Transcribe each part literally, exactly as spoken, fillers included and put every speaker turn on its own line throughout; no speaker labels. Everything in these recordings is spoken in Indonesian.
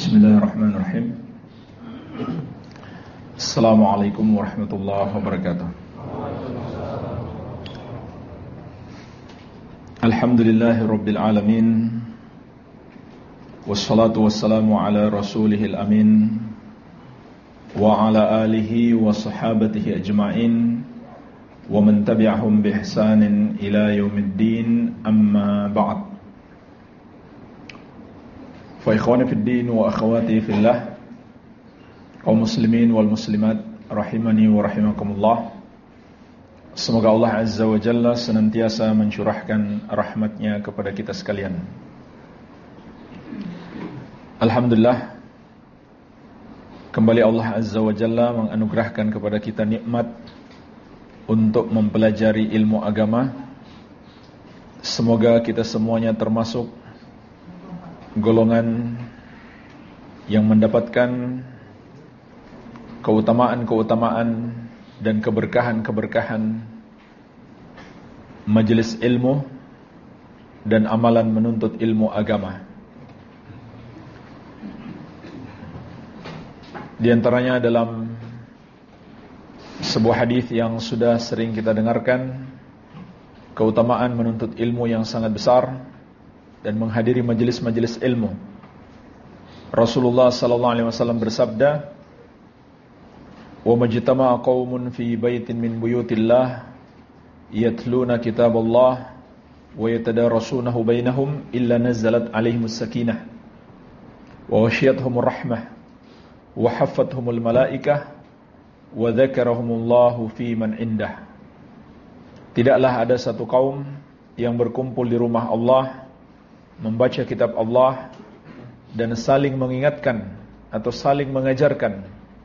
Bismillahirrahmanirrahim. Assalamualaikum warahmatullahi wabarakatuh. Alhamdulillahi rabbil alamin. Wassalatu wassalamu ala rasulihil amin wa ala alihi wa sahabatihi ajma'in wa man tabi'ahum bi ihsanin ila yaumiddin, amma ba'd. Fa ikhwani fid din wa akhwati fillah, kaum muslimin wal muslimat rahimani wa rahimakumullah. Semoga Allah Azza wa Jalla senantiasa mencurahkan rahmatnya kepada kita sekalian. Alhamdulillah, kembali Allah Azza wa Jalla menganugerahkan kepada kita nikmat untuk mempelajari ilmu agama. Semoga kita semuanya termasuk golongan yang mendapatkan keutamaan-keutamaan dan keberkahan-keberkahan majelis ilmu dan amalan menuntut ilmu agama. Di antaranya dalam sebuah hadis yang sudah sering kita dengarkan, keutamaan menuntut ilmu yang sangat besar dan menghadiri majelis-majelis ilmu. Rasulullah sallallahu alaihi wasallam bersabda, "Wa majtama'a qaumun fi baitin min buyutillah yatluna kitaballah wa yatadarasunahu bainahum illa nazzalat alaihimus sakinah wa ghashiyatuhumur rahmah wa haffathumul malaikah wa dzakarahumullahu fi man indah." Tidaklah ada satu kaum yang berkumpul di rumah Allah, membaca kitab Allah dan saling mengingatkan atau saling mengajarkan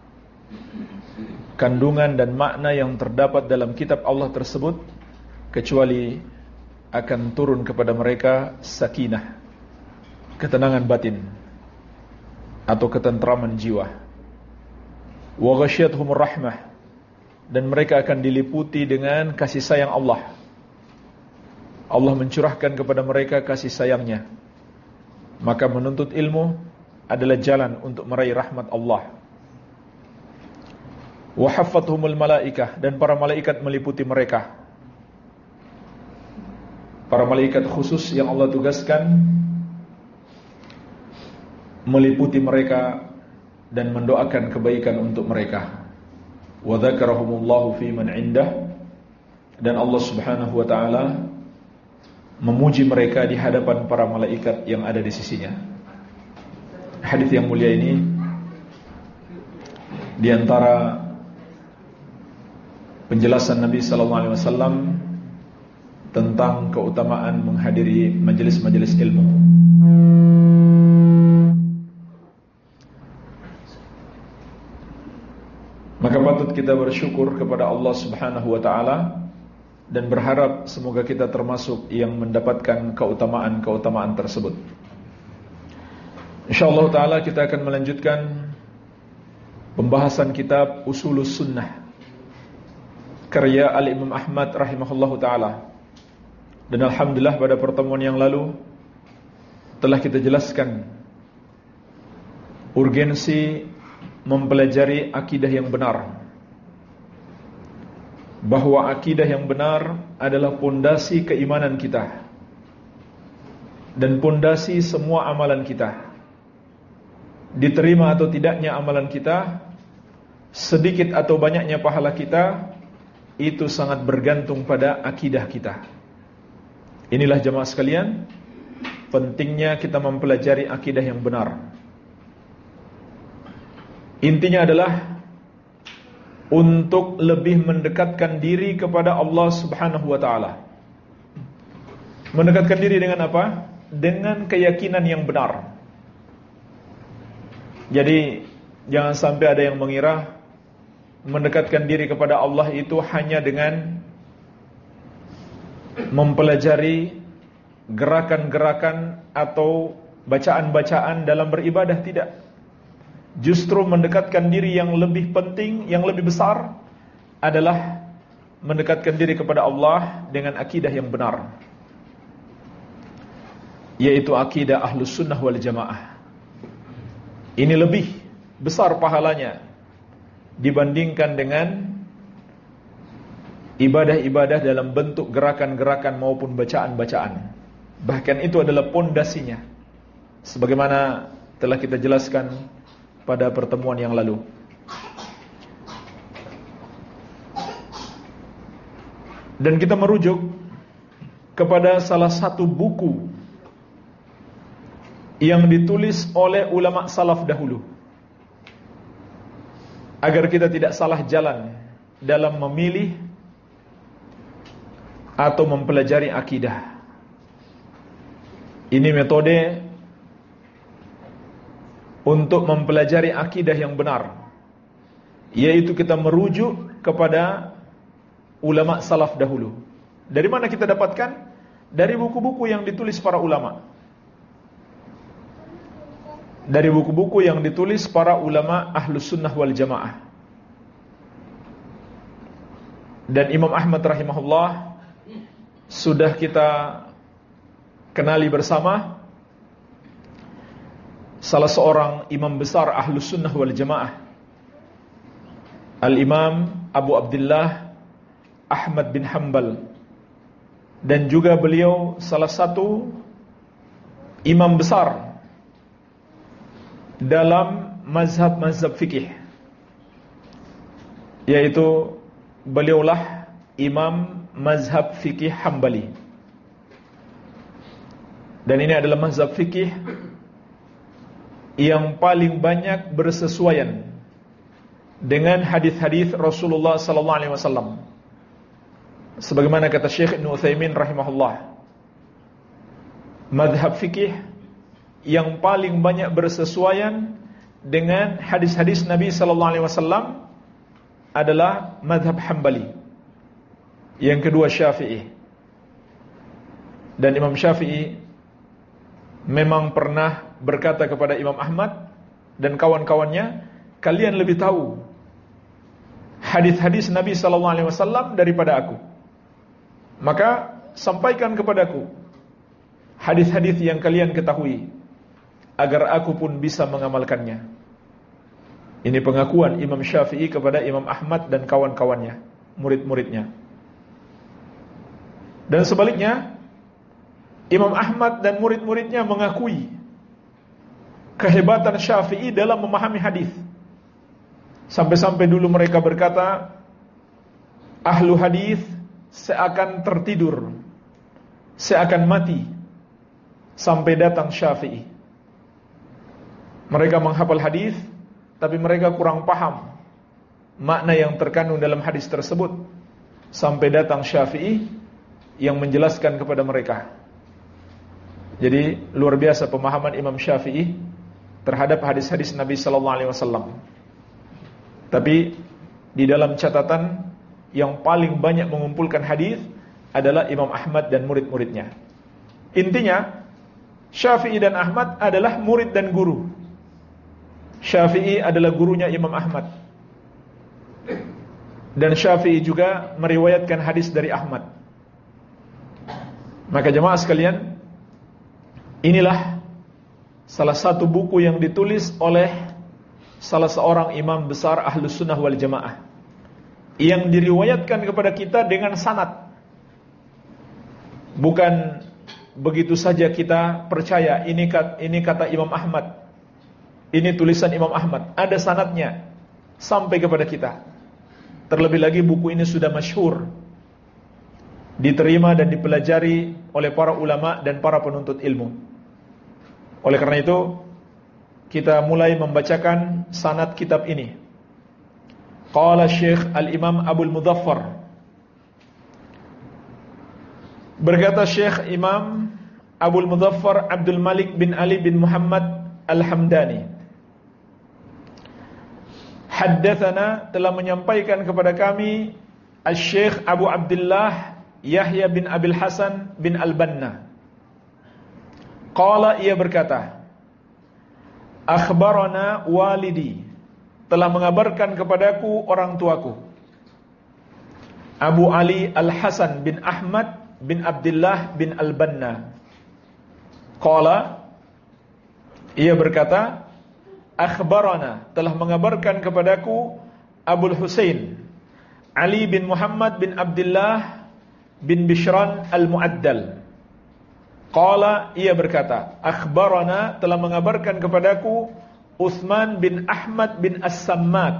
kandungan dan makna yang terdapat dalam kitab Allah tersebut, kecuali akan turun kepada mereka sakinah, ketenangan batin atau ketentraman jiwa. Wa ghashiyatuhumur rahmah, dan mereka akan diliputi dengan kasih sayang Allah. Allah mencurahkan kepada mereka kasih sayangnya. Maka menuntut ilmu adalah jalan untuk meraih rahmat Allah. Wa haffathumul malaikah, dan para malaikat meliputi mereka. Para malaikat khusus yang Allah tugaskan meliputi mereka dan mendoakan kebaikan untuk mereka. Wa dzakarahumullahu fi man indah, dan Allah Subhanahu wa taala memuji mereka di hadapan para malaikat yang ada di sisinya. Hadis yang mulia ini di antara penjelasan Nabi sallallahu alaihi wasallam tentang keutamaan menghadiri majelis-majelis ilmu. Maka patut kita bersyukur kepada Allah Subhanahu wa taala dan berharap semoga kita termasuk yang mendapatkan keutamaan-keutamaan tersebut. InsyaAllah ta'ala kita akan melanjutkan pembahasan kitab Usulus Sunnah karya Al-Imam Ahmad rahimahullahu ta'ala. Dan Alhamdulillah pada pertemuan yang lalu telah kita jelaskan urgensi mempelajari akidah yang benar, bahwa akidah yang benar adalah pondasi keimanan kita dan pondasi semua amalan kita. Diterima atau tidaknya amalan kita, sedikit atau banyaknya pahala kita, itu sangat bergantung pada akidah kita. Inilah jemaah sekalian, pentingnya kita mempelajari akidah yang benar. Intinya adalah untuk lebih mendekatkan diri kepada Allah Subhanahu wa ta'ala. Mendekatkan diri dengan apa? Dengan keyakinan yang benar. Jadi jangan sampai ada yang mengira mendekatkan diri kepada Allah itu hanya dengan mempelajari gerakan-gerakan atau bacaan-bacaan dalam beribadah. Tidak. Justru mendekatkan diri yang lebih penting, yang lebih besar adalah mendekatkan diri kepada Allah dengan akidah yang benar, yaitu akidah Ahlus Sunnah wal Jamaah. Ini lebih besar pahalanya dibandingkan dengan ibadah-ibadah dalam bentuk gerakan-gerakan maupun bacaan-bacaan. Bahkan itu adalah pondasinya, sebagaimana telah kita jelaskan pada pertemuan yang lalu. Dan kita merujuk kepada salah satu buku yang ditulis oleh ulama salaf dahulu, agar kita tidak salah jalan dalam memilih atau mempelajari akidah. Ini metode untuk mempelajari akidah yang benar, yaitu kita merujuk kepada ulama salaf dahulu. Dari mana kita dapatkan? Dari buku-buku yang ditulis para ulama. Dari buku-buku yang ditulis para ulama Ahlus Sunnah wal Jamaah. Dan Imam Ahmad rahimahullah sudah kita kenali bersama, salah seorang imam besar Ahlus Sunnah wal Jamaah, Al-Imam Abu Abdullah Ahmad bin Hanbal. Dan juga beliau salah satu imam besar dalam mazhab-mazhab fikih, yaitu beliaulah imam mazhab fikih Hambali. Dan ini adalah mazhab fikih yang paling banyak bersesuaian dengan hadis-hadis Rasulullah sallallahu alaihi wasallam. Sebagaimana kata Syekh Ibnu Utsaimin rahimahullah, mazhab fikih yang paling banyak bersesuaian dengan hadis-hadis Nabi sallallahu alaihi wasallam adalah mazhab Hambali. Yang kedua Syafi'i. Dan Imam Syafi'i memang pernah berkata kepada Imam Ahmad dan kawan-kawannya, kalian lebih tahu hadis-hadis Nabi sallallahu alaihi wasallam daripada aku. Maka sampaikan kepadaku hadis-hadis yang kalian ketahui, agar aku pun bisa mengamalkannya. Ini pengakuan Imam Syafi'i kepada Imam Ahmad dan kawan-kawannya, murid-muridnya. Dan sebaliknya, Imam Ahmad dan murid-muridnya mengakui kehebatan Syafi'i dalam memahami hadis. Sampai-sampai dulu mereka berkata, ahlu hadis seakan tertidur, seakan mati sampai datang Syafi'i. Mereka menghafal hadis, tapi mereka kurang paham makna yang terkandung dalam hadis tersebut, sampai datang Syafi'i yang menjelaskan kepada mereka. Jadi luar biasa pemahaman Imam Syafi'i terhadap hadis-hadis Nabi sallallahu alaihi wasallam. Tapi di dalam catatan, yang paling banyak mengumpulkan hadis adalah Imam Ahmad dan murid-muridnya. Intinya, Syafi'i dan Ahmad adalah murid dan guru. Syafi'i adalah gurunya Imam Ahmad, dan Syafi'i juga meriwayatkan hadis dari Ahmad. Maka jemaah sekalian, inilah salah satu buku yang ditulis oleh salah seorang imam besar Ahlus Sunnah wal Jamaah, yang diriwayatkan kepada kita dengan sanad. Bukan begitu saja kita percaya ini kata, ini kata Imam Ahmad, ini tulisan Imam Ahmad. Ada sanadnya sampai kepada kita. Terlebih lagi buku ini sudah masyhur, diterima dan dipelajari oleh para ulama dan para penuntut ilmu. Oleh karena itu, kita mulai membacakan sanad kitab ini. Qala Syekh Al-Imam Abul Mudhaffar, berkata Syekh Imam Abul Mudhaffar Abdul Malik bin Ali bin Muhammad Al-Hamdani, haddatsana, telah menyampaikan kepada kami Al-Syekh Abu Abdullah Yahya bin Abil Hasan bin Al-Banna. Qala, ia berkata, akhbarana walidi, telah mengabarkan kepadaku orang tuaku, Abu Ali Al-Hasan bin Ahmad bin Abdullah bin Al-Banna. Qala, ia berkata, akhbarana, telah mengabarkan kepadaku Abul Husain Ali bin Muhammad bin Abdullah bin Bishran al-Mu'addal. Qala, ia berkata, akhbarana, telah mengabarkan kepadaku Uthman bin Ahmad bin As-Sammak.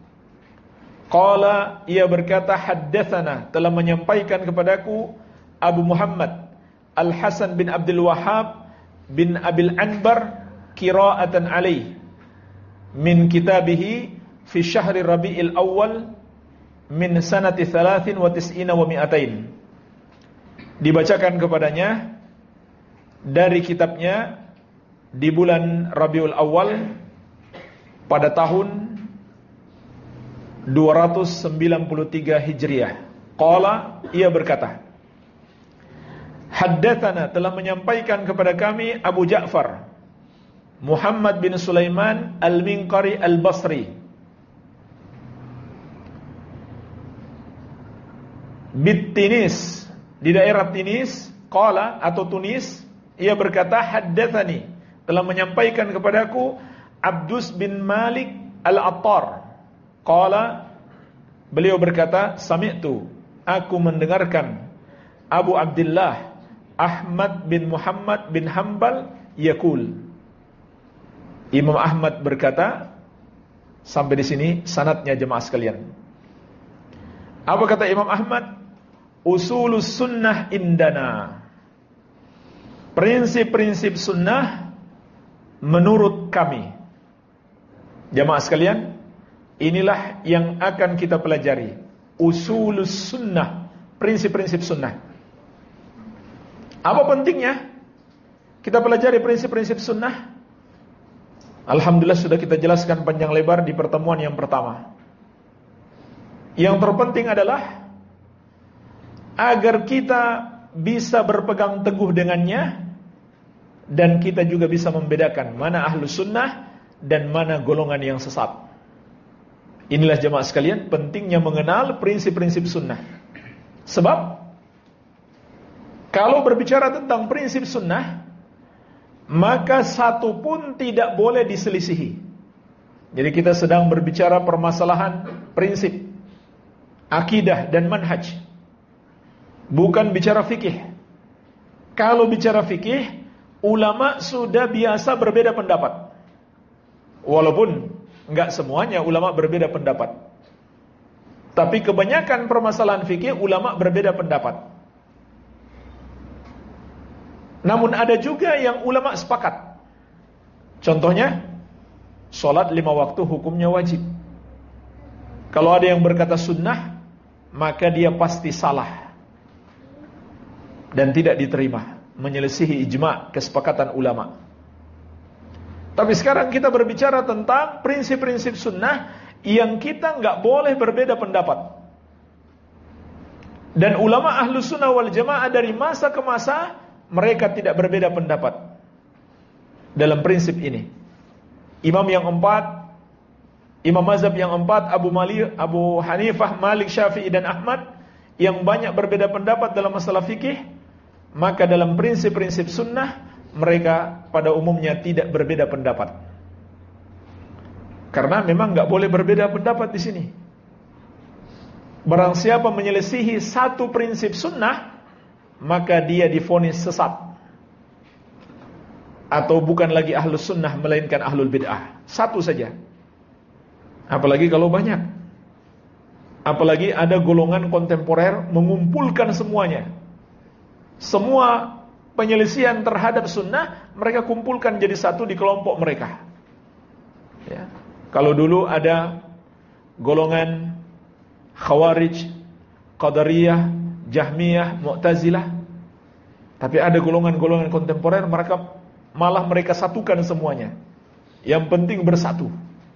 Qala, ia berkata, haddatsana, telah menyampaikan kepadaku Abu Muhammad Al-Hasan bin Abdul Wahhab bin Abil Anbar qira'atan alaih min kitabihi fi syahri Rabi'il Awal min sanati thalathin wa tis'ina wa mi'atain. Dibacakan kepadanya dari kitabnya di bulan Rabiul Awal pada tahun dua ratus sembilan puluh tiga Hijriah. Qala, ia berkata, haddatsana, telah menyampaikan kepada kami Abu Ja'far Muhammad bin Sulaiman Al-Minqari Al-Basri bit Tinis, di daerah Tinis. Qala, atau Tunis, ia berkata, haddatsani, telah menyampaikan kepadaku Abdus bin Malik Al-Attar. Qala, beliau berkata, sami'tu, aku mendengarkan Abu Abdullah Ahmad bin Muhammad bin Hanbal yaqul. Imam Ahmad berkata, sampai di sini sanadnya jemaah sekalian. Apa kata Imam Ahmad? Usulus sunnah indana, prinsip-prinsip sunnah menurut kami. Jemaah sekalian, inilah yang akan kita pelajari. Usulus sunnah, prinsip-prinsip sunnah. Apa pentingnya kita pelajari prinsip-prinsip sunnah? Alhamdulillah sudah kita jelaskan panjang lebar di pertemuan yang pertama. Yang terpenting adalah agar kita bisa berpegang teguh dengannya, dan kita juga bisa membedakan mana ahlu sunnah dan mana golongan yang sesat. Inilah jemaah sekalian pentingnya mengenal prinsip-prinsip sunnah. Sebab kalau berbicara tentang prinsip sunnah, maka satu pun tidak boleh diselisihi. Jadi kita sedang berbicara permasalahan prinsip, akidah dan manhaj, bukan bicara fikih. Kalau bicara fikih, ulama sudah biasa berbeda pendapat. Walaupun enggak semuanya ulama berbeda pendapat, tapi kebanyakan permasalahan fikih ulama berbeda pendapat. Namun ada juga yang ulama sepakat. Contohnya, sholat lima waktu hukumnya wajib. Kalau ada yang berkata sunnah, maka dia pasti salah dan tidak diterima, menyelisihi ijma' kesepakatan ulama. Tapi sekarang kita berbicara tentang prinsip-prinsip sunnah yang kita nggak boleh berbeda pendapat. Dan ulama ahlu sunnah wal jamaah dari masa ke masa mereka tidak berbeda pendapat dalam prinsip ini. Imam yang empat, imam mazhab yang empat, Abu Malik, Abu Hanifah, Malik, Syafi'i dan Ahmad, yang banyak berbeda pendapat dalam masalah fikih, maka dalam prinsip-prinsip sunnah mereka pada umumnya tidak berbeda pendapat. Karena memang nggak boleh berbeda pendapat di sini. Barang siapa menyelisihi satu prinsip sunnah, maka dia divonis sesat, atau bukan lagi ahlus sunnah melainkan ahlul bid'ah. Satu saja. Apalagi kalau banyak. Apalagi ada golongan kontemporer mengumpulkan semuanya. Semua penyelisihan terhadap sunnah mereka kumpulkan jadi satu di kelompok mereka. Ya. Kalau dulu ada golongan Khawarij, Qadariyah, Jahmiyah, Mu'tazilah, tapi ada golongan-golongan kontemporer mereka malah mereka satukan semuanya. Yang penting bersatu.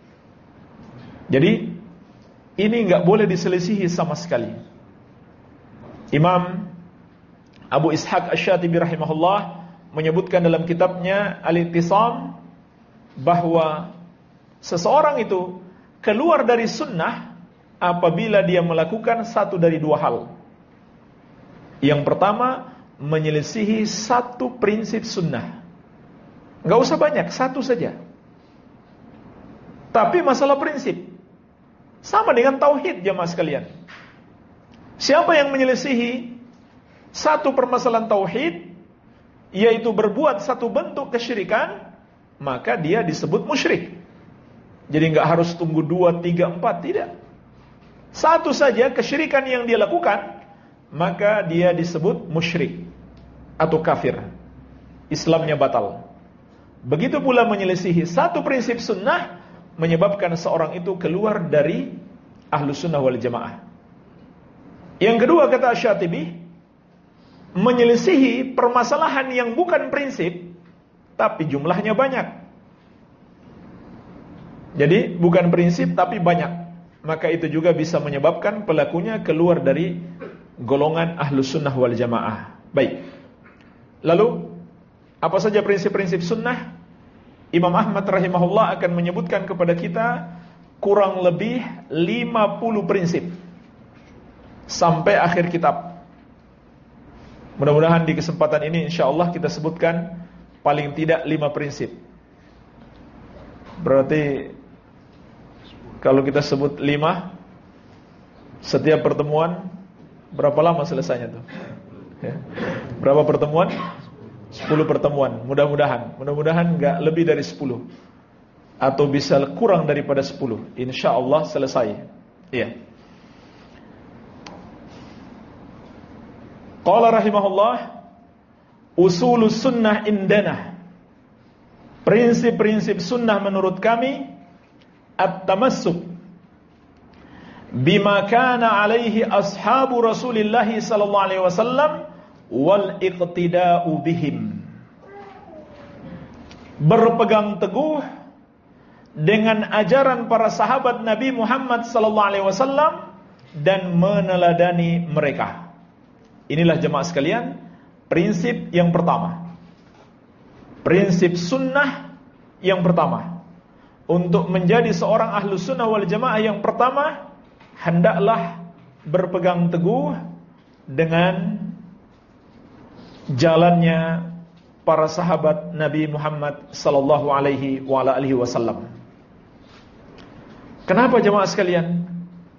Jadi ini nggak boleh diselisihi sama sekali. Imam Abu Ishaq Asy-Syatibi rahimahullah menyebutkan dalam kitabnya Al-Ittisam bahwa seseorang itu keluar dari sunnah apabila dia melakukan satu dari dua hal. Yang pertama, menyelisihi satu prinsip sunnah. Nggak usah banyak, satu saja. Tapi masalah prinsip sama dengan tauhid, jamaah sekalian. Siapa yang menyelisihi satu permasalahan tauhid, yaitu berbuat satu bentuk kesyirikan, maka dia disebut musyrik. Jadi nggak harus tunggu dua, tiga, empat, tidak. Satu saja kesyirikan yang dia lakukan, maka dia disebut musyrik atau kafir. Islamnya batal. Begitu pula menyelisihi satu prinsip sunnah, menyebabkan seorang itu keluar dari Ahlus Sunnah wal Jamaah. Yang kedua, kata Asy-Syatibi, menyelisihi permasalahan yang bukan prinsip, tapi jumlahnya banyak. Jadi bukan prinsip tapi banyak, maka itu juga bisa menyebabkan pelakunya keluar dari golongan Ahlus Sunnah wal Jamaah. Baik. Lalu apa saja prinsip-prinsip sunnah? Imam Ahmad rahimahullah akan menyebutkan kepada kita kurang lebih lima puluh prinsip sampai akhir kitab. Mudah-mudahan di kesempatan ini insyaallah kita sebutkan paling tidak lima prinsip. Berarti kalau kita sebut lima, setiap pertemuan berapa lama selesainya tuh? Ya. Berapa pertemuan? sepuluh pertemuan. Mudah-mudahan, mudah-mudahan enggak lebih dari sepuluh. Atau bisa kurang daripada sepuluh. Insyaallah selesai. Iya. Qala rahimahullah, usulus sunnah indana. Prinsip-prinsip sunnah menurut kami, at-tamassuk bima kana alaihi ashabu Rasulillah sallallahu alaihi wasallam wal iqtida'u bihim. Berpegang teguh dengan ajaran para sahabat Nabi Muhammad sallallahu alaihi wasallam dan meneladani mereka. Inilah jemaah sekalian prinsip yang pertama. Prinsip sunnah yang pertama. Untuk menjadi seorang Ahlus Sunnah wal Jamaah yang pertama, hendaklah berpegang teguh dengan jalannya para sahabat Nabi Muhammad sallallahu alaihi wa ala alihi wasallam. Kenapa jemaah sekalian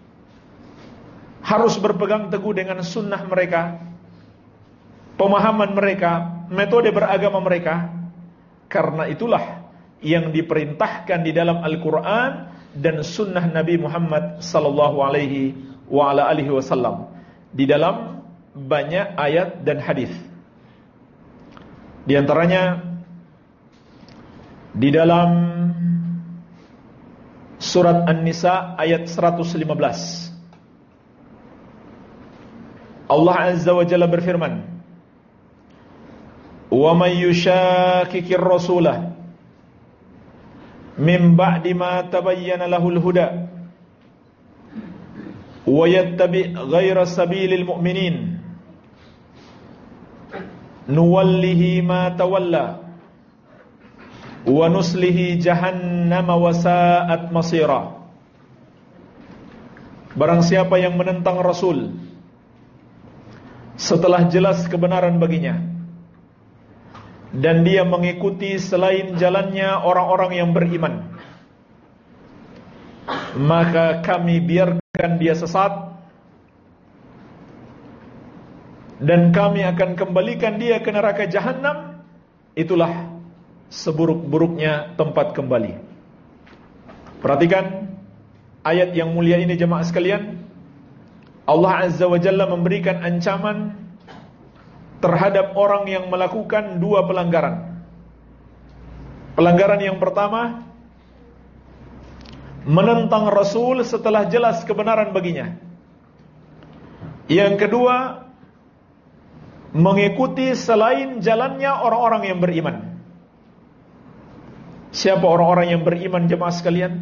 harus berpegang teguh dengan sunnah mereka, pemahaman mereka, metode beragama mereka? Karena itulah yang diperintahkan di dalam Al-Quran dan sunnah Nabi Muhammad sallallahu alaihi wa ala alihi wasallam di dalam banyak ayat dan hadis. Di antaranya di dalam surat An-Nisa ayat seratus lima belas, Allah Azza wa Jalla berfirman, "Wa may yushakkikir rasulah min ba'di ma tabayyana lahul huda wa yattabi' ghayra sabilil mu'minin nuwallihi ma tawalla wa nuslihi jahannama wa sa'at masira." Barang siapa yang menentang Rasul setelah jelas kebenaran baginya dan dia mengikuti selain jalannya orang-orang yang beriman, maka kami biarkan dia sesat dan kami akan kembalikan dia ke neraka Jahannam. Itulah seburuk-buruknya tempat kembali. Perhatikan ayat yang mulia ini jemaah sekalian. Allah Azza wa Jalla memberikan ancaman terhadap orang yang melakukan dua pelanggaran. Pelanggaran yang pertama, menentang Rasul setelah jelas kebenaran baginya. Yang kedua, mengikuti selain jalannya orang-orang yang beriman. Siapa orang-orang yang beriman jemaah sekalian?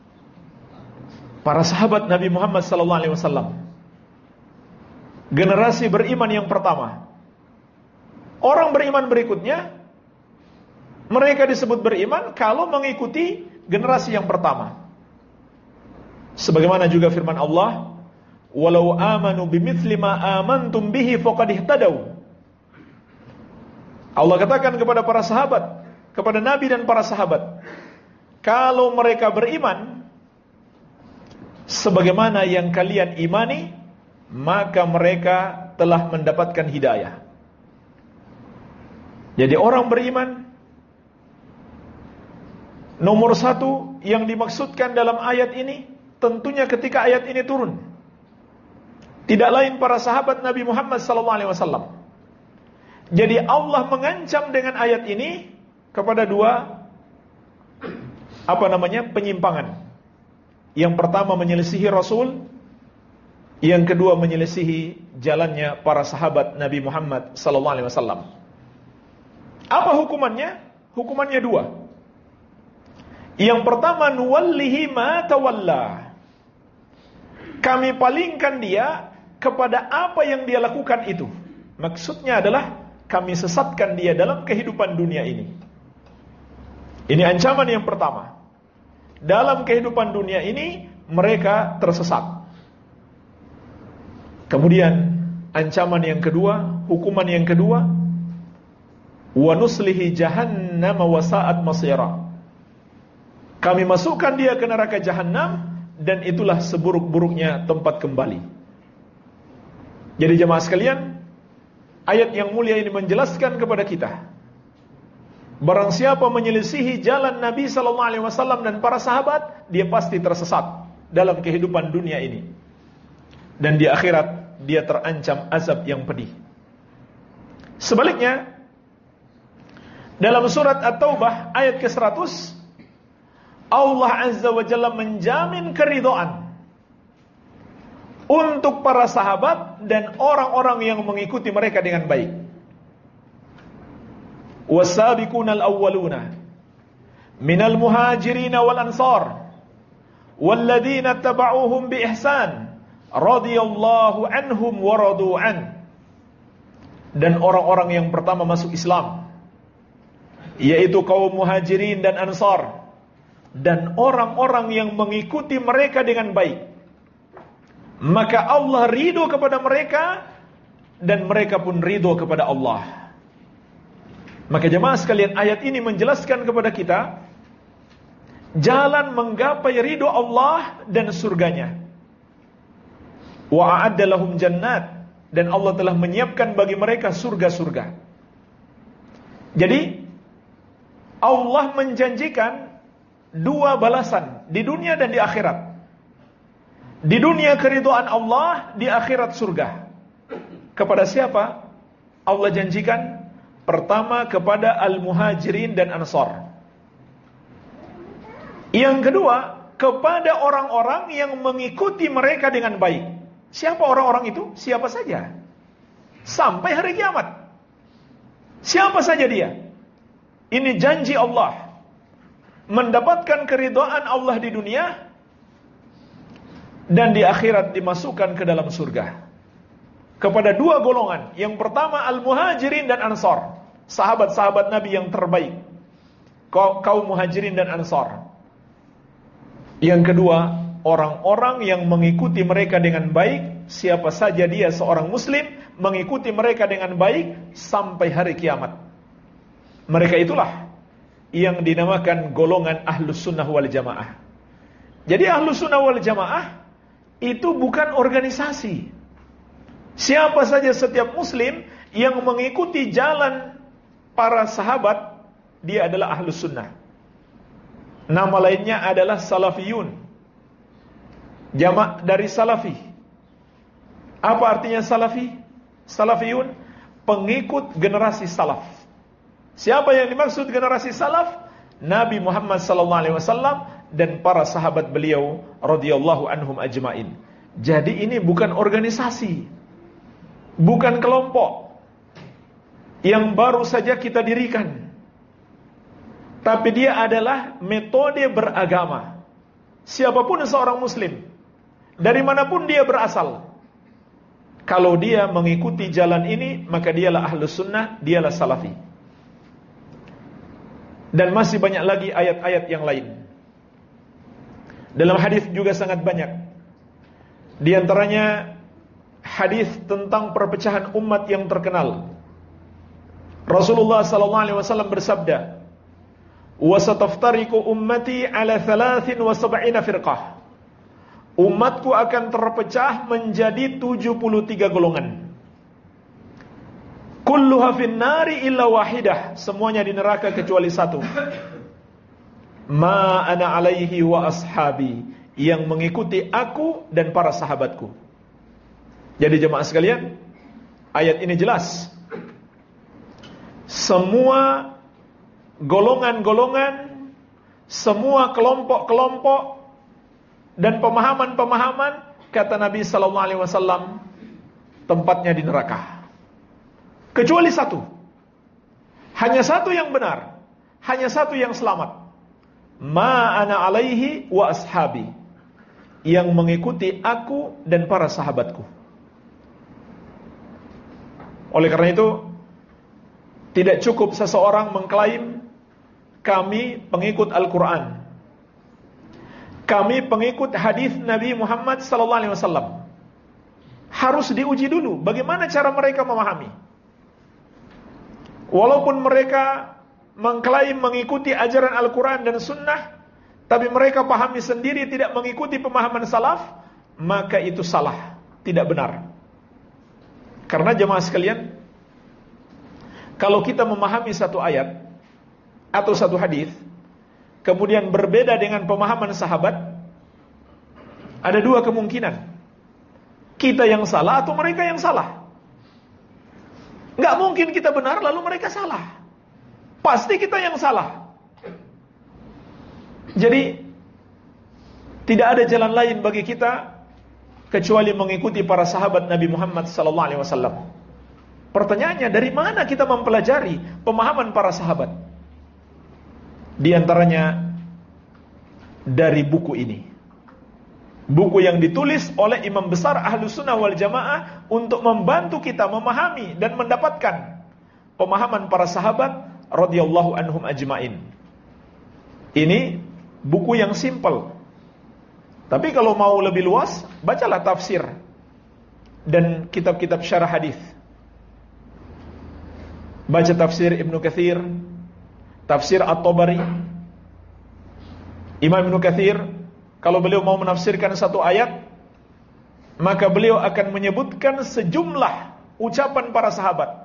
Para sahabat Nabi Muhammad sallallahu alaihi wasallam. Generasi beriman yang pertama. Orang beriman berikutnya, mereka disebut beriman kalau mengikuti generasi yang pertama. Sebagaimana juga firman Allah, "Walau amanu bimithli ma amantum bihi faqad ihtadaw." Allah katakan kepada para sahabat, kepada Nabi dan para sahabat, kalau mereka beriman sebagaimana yang kalian imani, maka mereka telah mendapatkan hidayah. Jadi orang beriman, nomor satu yang dimaksudkan dalam ayat ini, tentunya ketika ayat ini turun, tidak lain para sahabat Nabi Muhammad sallallahu alaihi wasallam. Jadi Allah mengancam dengan ayat ini kepada dua apa namanya penyimpangan. Yang pertama menyelisihi Rasul, yang kedua menyelisihi jalannya para sahabat Nabi Muhammad sallallahu alaihi wasallam. Apa hukumannya? Hukumannya dua. Yang pertama, nuwallihi ma tawalla. Kami palingkan dia kepada apa yang dia lakukan itu. Maksudnya adalah kami sesatkan dia dalam kehidupan dunia ini. Ini ancaman yang pertama. Dalam kehidupan dunia ini mereka tersesat. Kemudian ancaman yang kedua, hukuman yang kedua, wa nuslihi jahannam wa sa'at masira. Kami masukkan dia ke neraka jahanam, dan itulah seburuk-buruknya tempat kembali. Jadi jemaah sekalian, ayat yang mulia ini menjelaskan kepada kita, barang siapa menyelisihi jalan Nabi sallallahu alaihi wasallam dan para sahabat, dia pasti tersesat dalam kehidupan dunia ini. Dan di akhirat dia terancam azab yang pedih. Sebaliknya, dalam surat At-Taubah ayat ke seratus, Allah Azza wa Jalla menjamin keridhaan untuk para sahabat dan orang-orang yang mengikuti mereka dengan baik. Was-sabiqunal awwaluna minal muhajirin wal ansar walladzina tabauhum bi ihsan radhiyallahu anhum wa radu an. Dan orang-orang yang pertama masuk Islam, yaitu kaum muhajirin dan ansar, dan orang-orang yang mengikuti mereka dengan baik, maka Allah ridho kepada mereka dan mereka pun ridho kepada Allah. Maka jemaah sekalian, ayat ini menjelaskan kepada kita jalan menggapai ridho Allah dan surganya. Wa a'adda lahum jannat, dan Allah telah menyiapkan bagi mereka surga-surga. Jadi Allah menjanjikan dua balasan di dunia dan di akhirat. Di dunia keridhaan Allah, di akhirat surga. Kepada siapa Allah janjikan? Pertama kepada al-muhajirin dan ansar. Yang kedua, kepada orang-orang yang mengikuti mereka dengan baik. Siapa orang-orang itu? Siapa saja, sampai hari kiamat. Siapa saja dia. Ini janji Allah, mendapatkan keridhaan Allah di dunia, dan di akhirat dimasukkan ke dalam surga. Kepada dua golongan. Yang pertama al-muhajirin dan ansar, sahabat-sahabat Nabi yang terbaik, kaum muhajirin dan ansar. Yang kedua, orang-orang yang mengikuti mereka dengan baik. Siapa saja dia, seorang muslim, mengikuti mereka dengan baik sampai hari kiamat. Mereka itulah yang dinamakan golongan Ahlus Sunnah wal Jamaah. Jadi Ahlus Sunnah wal Jamaah itu bukan organisasi. Siapa saja, setiap muslim yang mengikuti jalan para sahabat, dia adalah Ahlus Sunnah. Nama lainnya adalah Salafiyun, jamak dari Salafi. Apa artinya Salafi? Salafiyun, pengikut generasi salaf. Siapa yang dimaksud generasi salaf? Nabi Muhammad sallallahu alaihi wasallam dan para sahabat beliau radhiyallahu anhum ajmain. Jadi ini bukan organisasi, bukan kelompok yang baru saja kita dirikan, tapi dia adalah metode beragama. Siapapun seorang muslim, dari manapun dia berasal, kalau dia mengikuti jalan ini, maka dialah Ahlus Sunnah, dialah Salafi. Dan masih banyak lagi ayat-ayat yang lain. Dalam hadis juga sangat banyak. Di antaranya hadis tentang perpecahan umat yang terkenal. Rasulullah sallallahu alaihi wasallam bersabda, wa sataftariqu ummati ala thalathin wa sab'ina firqah. Umatku akan terpecah menjadi tujuh puluh tiga golongan. Kulluha fin nari illa wahidah, semuanya di neraka kecuali satu. Ma ana alaihi wa ashabi, yang mengikuti aku dan para sahabatku. Jadi jemaah sekalian, ayat ini jelas. Semua golongan-golongan, semua kelompok-kelompok dan pemahaman-pemahaman, kata Nabi sallallahu alaihi wasallam, tempatnya di neraka. Kecuali satu. Hanya satu yang benar, hanya satu yang selamat. Ma ana alaihi wa ashabi, yang mengikuti aku dan para sahabatku. Oleh karena itu, tidak cukup seseorang mengklaim kami pengikut Al-Quran, kami pengikut hadis Nabi Muhammad sallallahu alaihi wasallam. Harus diuji dulu bagaimana cara mereka memahami. Walaupun mereka mengklaim mengikuti ajaran Al-Quran dan Sunnah, tapi mereka pahami sendiri tidak mengikuti pemahaman salaf, maka itu salah, tidak benar. Karena jemaah sekalian, kalau kita memahami satu ayat atau satu hadis, kemudian berbeda dengan pemahaman sahabat, ada dua kemungkinan. Kita yang salah atau mereka yang salah. Nggak mungkin kita benar lalu mereka salah. Pasti kita yang salah. Jadi tidak ada jalan lain bagi kita kecuali mengikuti para sahabat Nabi Muhammad sallallahu alaihi wasallam. Pertanyaannya, dari mana kita mempelajari pemahaman para sahabat? Di antaranya dari buku ini. Buku yang ditulis oleh imam besar Ahlus Sunnah wal Jamaah untuk membantu kita memahami dan mendapatkan pemahaman para sahabat radhiyallahu anhum ajmain. Ini buku yang simpel. Tapi kalau mau lebih luas, bacalah tafsir dan kitab-kitab syarah hadis. Baca tafsir Ibnu Katsir, tafsir At-Tabari. Imam Ibnu Katsir, kalau beliau mau menafsirkan satu ayat, maka beliau akan menyebutkan sejumlah ucapan para sahabat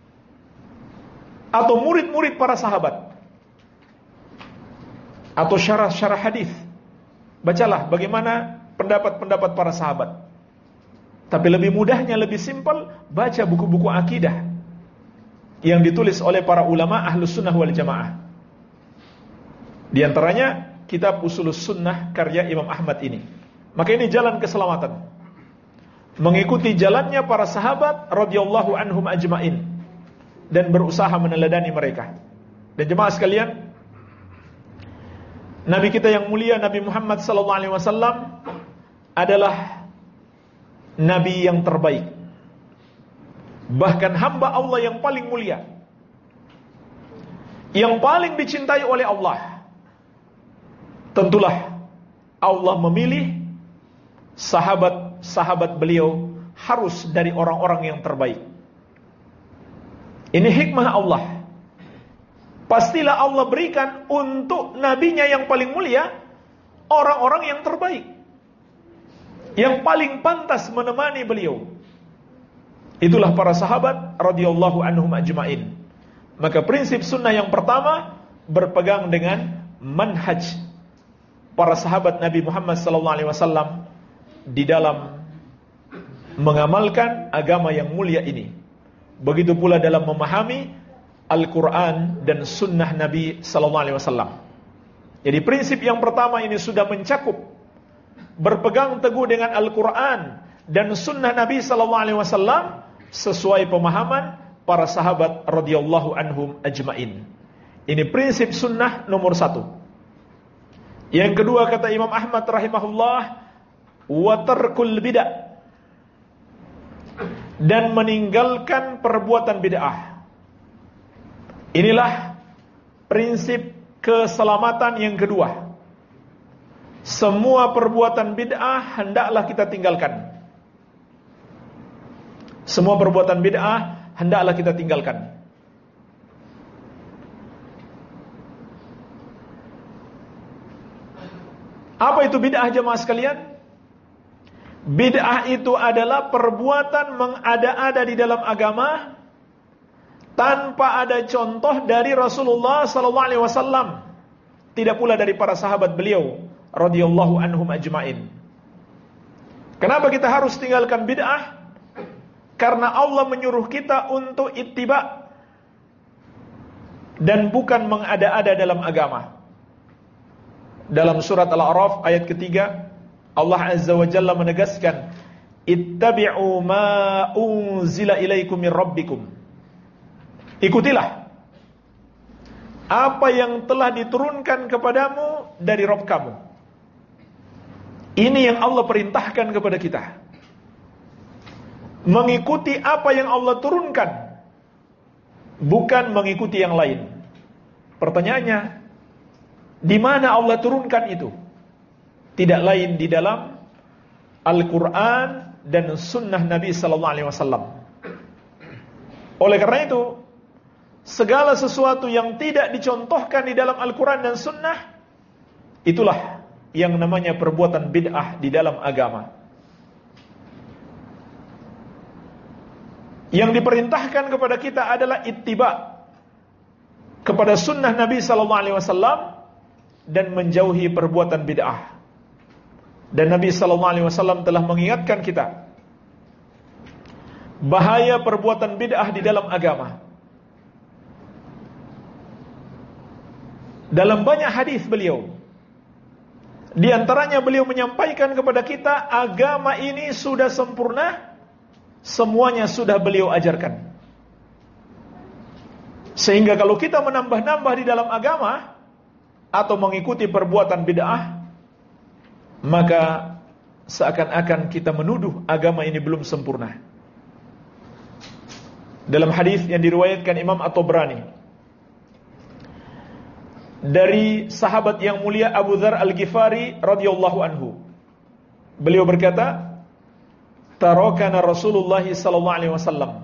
atau murid-murid para sahabat, atau syarah-syarah hadis. Bacalah bagaimana pendapat-pendapat para sahabat. Tapi lebih mudahnya, lebih simpel, baca buku-buku akidah yang ditulis oleh para ulama Ahlus Sunnah wal Jamaah. Di antaranya kitab Ushulus Sunnah karya Imam Ahmad ini. Maka ini jalan keselamatan, mengikuti jalannya para sahabat radhiyallahu anhum ajmain dan berusaha meneladani mereka. Dan jemaah sekalian, Nabi kita yang mulia Nabi Muhammad sallallahu alaihi wasallam adalah nabi yang terbaik, bahkan hamba Allah yang paling mulia, yang paling dicintai oleh Allah. Tentulah Allah memilih sahabat-sahabat beliau harus dari orang-orang yang terbaik. Ini hikmah Allah. Pastilah Allah berikan untuk nabinya yang paling mulia orang-orang yang terbaik, yang paling pantas menemani beliau. Itulah para sahabat radhiyallahu anhum ajmain. Maka prinsip sunnah yang pertama berpegang dengan manhaj para sahabat Nabi Muhammad sallallahu alaihi wasallam di dalam mengamalkan agama yang mulia ini. Begitu pula dalam memahami Al-Quran dan sunnah Nabi sallallahu alaihi wasallam. Jadi prinsip yang pertama ini sudah mencakup berpegang teguh dengan Al-Quran dan sunnah Nabi sallallahu alaihi wasallam sesuai pemahaman para sahabat radhiyallahu anhum ajmain. Ini prinsip sunnah nomor satu. Yang kedua, kata Imam Ahmad rahimahullah, wa tarkul bid'ah, dan meninggalkan perbuatan bid'ah. Inilah prinsip keselamatan yang kedua. Semua perbuatan bid'ah hendaklah kita tinggalkan. Semua perbuatan bid'ah hendaklah kita tinggalkan. Apa itu bid'ah jemaah sekalian? Bid'ah itu adalah perbuatan mengada-ada di dalam agama tanpa ada contoh dari Rasulullah sallallahu alaihi wasallam, tidak pula dari para sahabat beliau radhiyallahu anhum ajmain. Kenapa kita harus tinggalkan bid'ah? Karena Allah menyuruh kita untuk ittiba dan bukan mengada-ada dalam agama. Dalam surat Al-A'raf ayat ketiga, Allah Azza wa Jalla menegaskan, ittabi'u ma unzila ilaikum min rabbikum. Ikutilah apa yang telah diturunkan kepadamu dari Rabb kamu. Ini yang Allah perintahkan kepada kita. Mengikuti apa yang Allah turunkan, bukan mengikuti yang lain. Pertanyaannya, di mana Allah turunkan itu? Tidak lain di dalam Al-Quran dan Sunnah Nabi Sallallahu Alaihi Wasallam. Oleh karena itu, segala sesuatu yang tidak dicontohkan di dalam Al-Quran dan Sunnah, itulah yang namanya perbuatan bid'ah di dalam agama. Yang diperintahkan kepada kita adalah ittiba kepada Sunnah Nabi Sallallahu Alaihi Wasallam dan menjauhi perbuatan bid'ah. Dan Nabi sallallahu alaihi wasallam telah mengingatkan kita bahaya perbuatan bid'ah di dalam agama. Dalam banyak hadis beliau, di antaranya beliau menyampaikan kepada kita, agama ini sudah sempurna, semuanya sudah beliau ajarkan. Sehingga kalau kita menambah-nambah di dalam agama atau mengikuti perbuatan bid'ah, maka seakan-akan kita menuduh agama ini belum sempurna. Dalam hadis yang diriwayatkan Imam At-Tabrani dari sahabat yang mulia Abu Dzar Al-Ghifari radhiyallahu anhu, beliau berkata, tarakana Rasulullah sallallahu alaihi wasallam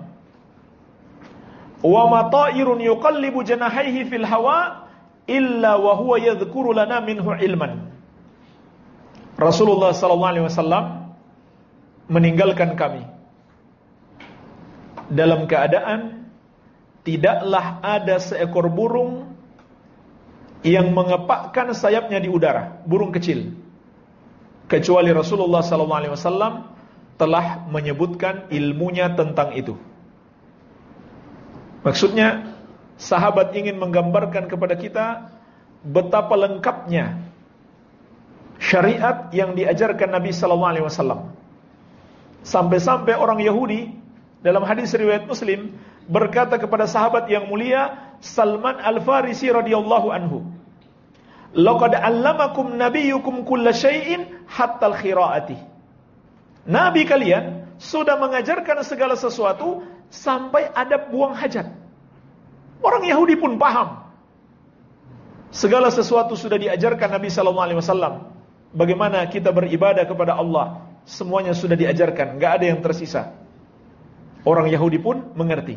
wa ma ta'irun yuqallibu janahaihi fil hawa illa wa huwa yadhkuru lana minhu ilman. Rasulullah sallallahu alaihi wasallam meninggalkan kami dalam keadaan tidaklah ada seekor burung yang mengepakkan sayapnya di udara, burung kecil, kecuali Rasulullah sallallahu alaihi wasallam telah menyebutkan ilmunya tentang itu. Maksudnya, sahabat ingin menggambarkan kepada kita betapa lengkapnya syariat yang diajarkan Nabi sallallahu alaihi wasallam. Sampai-sampai orang Yahudi dalam hadis riwayat Muslim berkata kepada sahabat yang mulia Salman Al-Farisi radhiyallahu anhu, "Laqad 'allamakum nabiyyukum kulla syai'in hatta al-qira'ati." Nabi kalian sudah mengajarkan segala sesuatu sampai adab buang hajat. Orang Yahudi pun paham. Segala sesuatu sudah diajarkan Nabi sallallahu alaihi wasallam. Bagaimana kita beribadah kepada Allah, semuanya sudah diajarkan, enggak ada yang tersisa. Orang Yahudi pun mengerti.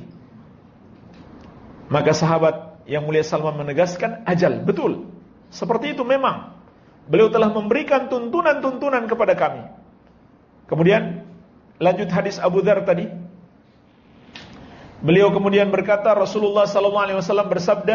Maka sahabat yang mulia Salman menegaskan, ajal, betul. Seperti itu memang. Beliau telah memberikan tuntunan-tuntunan kepada kami. Kemudian lanjut hadis Abu Dzar tadi. Beliau kemudian berkata, Rasulullah sallallahu alaihi wasallam bersabda,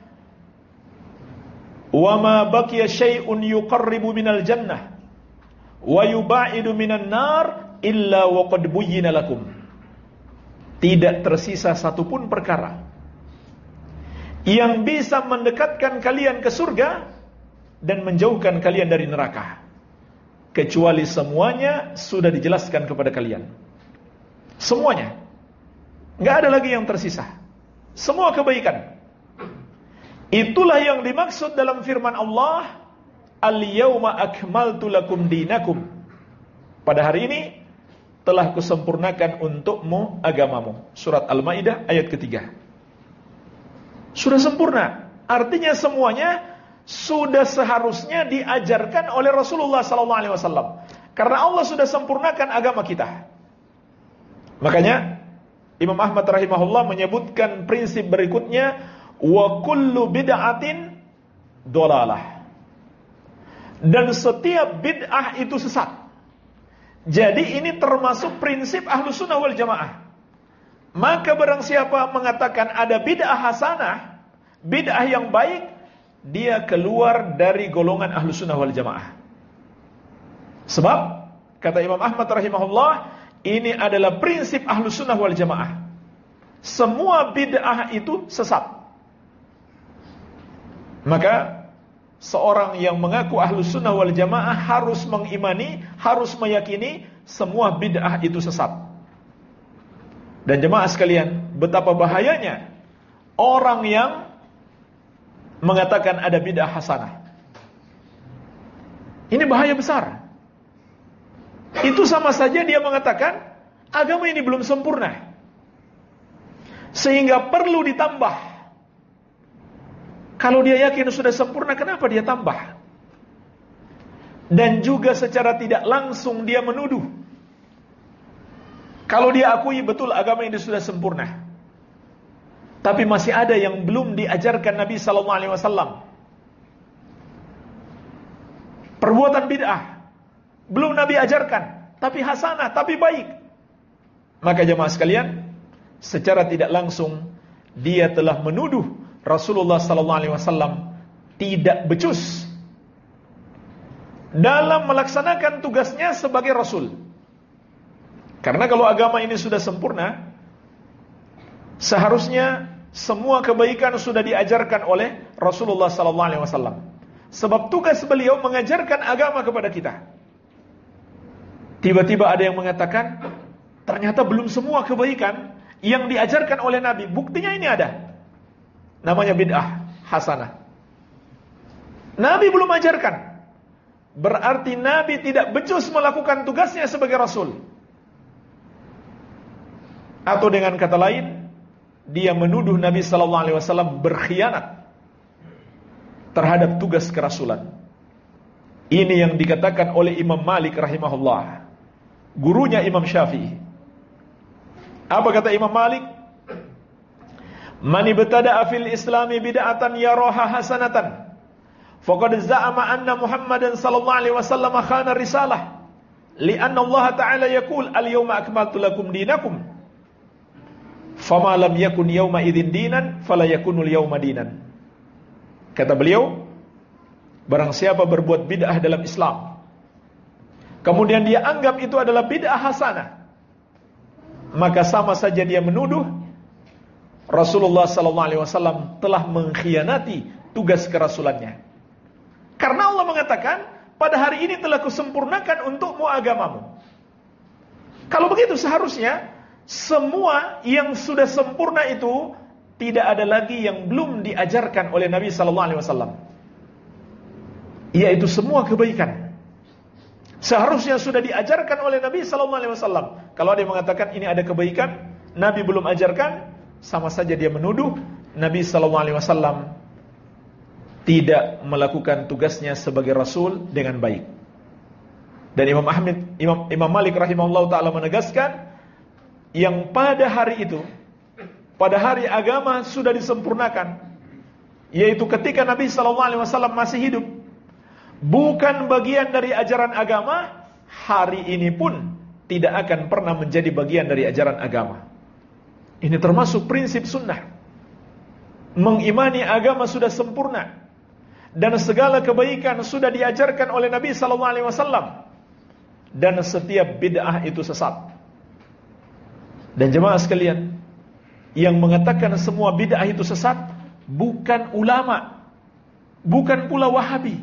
"Wa ma baqiya syai'un yuqarribu minal jannah wa yuba'idu minan nar illa wa qad buyyina lakum." Tidak tersisa satupun perkara yang bisa mendekatkan kalian ke surga dan menjauhkan kalian dari neraka, kecuali semuanya sudah dijelaskan kepada kalian. Semuanya. Enggak ada lagi yang tersisa. Semua kebaikan. Itulah yang dimaksud dalam firman Allah, "Al-yauma akmaltu lakum dinakum." Pada hari ini telah kusempurnakan untukmu agamamu. Surat Al-Maidah ayat ketiga. Sudah sempurna. Artinya semuanya sudah seharusnya diajarkan oleh Rasulullah sallallahu alaihi wasallam. Karena Allah sudah sempurnakan agama kita. Makanya Imam Ahmad rahimahullah menyebutkan prinsip berikutnya, wa kullu bid'atin dolalah. Dan setiap bid'ah itu sesat. Jadi ini termasuk prinsip Ahlus Sunnah wal Jamaah. Maka barang siapa mengatakan ada bid'ah hasanah, bid'ah yang baik, dia keluar dari golongan Ahlus Sunnah wal Jamaah. Sebab kata Imam Ahmad rahimahullah, ini adalah prinsip Ahlus Sunnah wal Jamaah. Semua bid'ah itu sesat. Maka seorang yang mengaku Ahlus Sunnah wal Jamaah harus mengimani, harus meyakini semua bid'ah itu sesat. Dan jemaah sekalian, betapa bahayanya orang yang mengatakan ada bid'ah hasanah. Ini bahaya besar. Itu sama saja dia mengatakan agama ini belum sempurna, sehingga perlu ditambah. Kalau dia yakin sudah sempurna, kenapa dia tambah? Dan juga secara tidak langsung dia menuduh, kalau dia akui betul agama ini sudah sempurna, tapi masih ada yang belum diajarkan Nabi sallallahu alaihi wasallam. Perbuatan bid'ah belum Nabi ajarkan, tapi hasanah, tapi baik. Maka jemaah sekalian, secara tidak langsung dia telah menuduh Rasulullah sallallahu alaihi wasallam tidak becus dalam melaksanakan tugasnya sebagai Rasul. Karena kalau agama ini sudah sempurna, seharusnya semua kebaikan sudah diajarkan oleh Rasulullah sallallahu alaihi wasallam. Sebab tugas beliau mengajarkan agama kepada kita. Tiba-tiba ada yang mengatakan, ternyata belum semua kebaikan yang diajarkan oleh Nabi. Buktinya ini ada. Namanya bid'ah hasanah. Nabi belum ajarkan. Berarti Nabi tidak becus melakukan tugasnya sebagai Rasul. Atau dengan kata lain, dia menuduh Nabi sallallahu alaihi wasallam berkhianat terhadap tugas kerasulan. Ini yang dikatakan oleh Imam Malik rahimahullah, gurunya Imam Syafi'i. Apa kata Imam Malik? Man ibtada'a fil islami bid'atan yaraha hasanatan faqad za'ama anna Muhammadan sallallahu alaihi wasallam khana risalah li'anna Allah ta'ala yaqul al-yawma akmaltu lakum dinakum fama lam yakun yawma idzin dinan fala yakunul yawma dinan. Kata beliau, barang siapa berbuat bid'ah dalam Islam, kemudian dia anggap itu adalah bid'ah hasanah, maka sama saja dia menuduh Rasulullah sallallahu alaihi wasallam telah mengkhianati tugas kerasulannya. Karena Allah mengatakan, pada hari ini telah kusempurnakan untukmu agamamu. Kalau begitu seharusnya semua yang sudah sempurna itu tidak ada lagi yang belum diajarkan oleh Nabi sallallahu alaihi wasallam, yaitu semua kebaikan. Seharusnya sudah diajarkan oleh Nabi sallallahu alaihi wasallam. Kalau ada yang mengatakan ini ada kebaikan Nabi belum ajarkan, sama saja dia menuduh Nabi sallallahu alaihi wasallam tidak melakukan tugasnya sebagai Rasul dengan baik. Dan Imam Ahmad, Imam, Imam Malik rahimahullah ta'ala menegaskan, yang pada hari itu, pada hari agama sudah disempurnakan, yaitu ketika Nabi sallallahu alaihi wasallam masih hidup, bukan bagian dari ajaran agama, hari ini pun tidak akan pernah menjadi bagian dari ajaran agama. Ini termasuk prinsip sunnah. Mengimani agama sudah sempurna dan segala kebaikan sudah diajarkan oleh Nabi sallallahu alaihi wasallam, dan setiap bid'ah itu sesat. Dan jemaah sekalian, yang mengatakan semua bid'ah itu sesat bukan ulama, bukan pula Wahabi.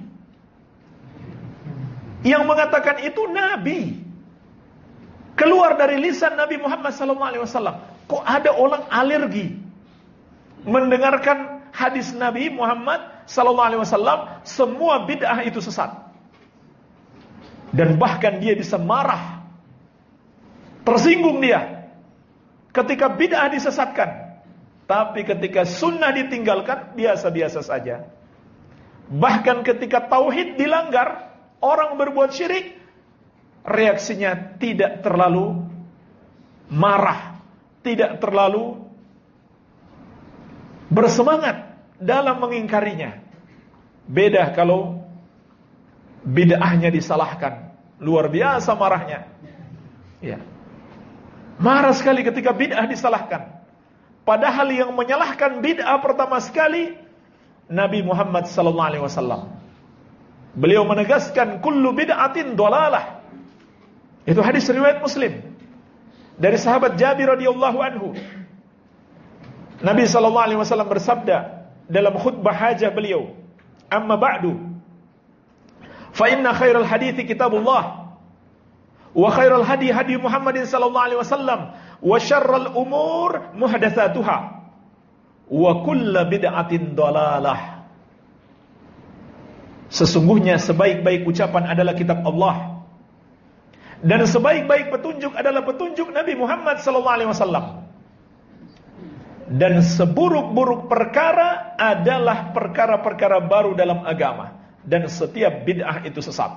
Yang mengatakan itu Nabi, keluar dari lisan Nabi Muhammad sallallahu alaihi wasallam. Kok ada orang alergi mendengarkan hadis Nabi Muhammad sallallahu alaihi wasallam, semua bid'ah itu sesat. Dan bahkan dia bisa marah, tersinggung dia ketika bid'ah disesatkan. Tapi ketika sunnah ditinggalkan, biasa-biasa saja. Bahkan ketika tauhid dilanggar, orang berbuat syirik, reaksinya tidak terlalu marah, tidak terlalu bersemangat dalam mengingkarinya. Beda kalau bid'ahnya disalahkan. Luar biasa marahnya. Ya. Marah sekali ketika bid'ah disalahkan. Padahal yang menyalahkan bid'ah pertama sekali Nabi Muhammad sallallahu alaihi wasallam. Beliau menegaskan kullu bid'atin dhalalah. Itu hadis riwayat Muslim dari sahabat Jabir radhiyallahu anhu. Nabi sallallahu alaihi wasallam bersabda dalam khutbah hajah beliau, "Amma ba'du, fa inna khairal hadithi kitabullah, wa khairal hadi hadi Muhammadin sallallahu alaihi wasallam, wa syarral umur muhdatsatuha, wa kullu bid'atin dhalalah." Sesungguhnya sebaik-baik ucapan adalah kitab Allah, dan sebaik-baik petunjuk adalah petunjuk Nabi Muhammad sallallahu alaihi wasallam. Dan seburuk-buruk perkara adalah perkara-perkara baru dalam agama, dan setiap bid'ah itu sesat.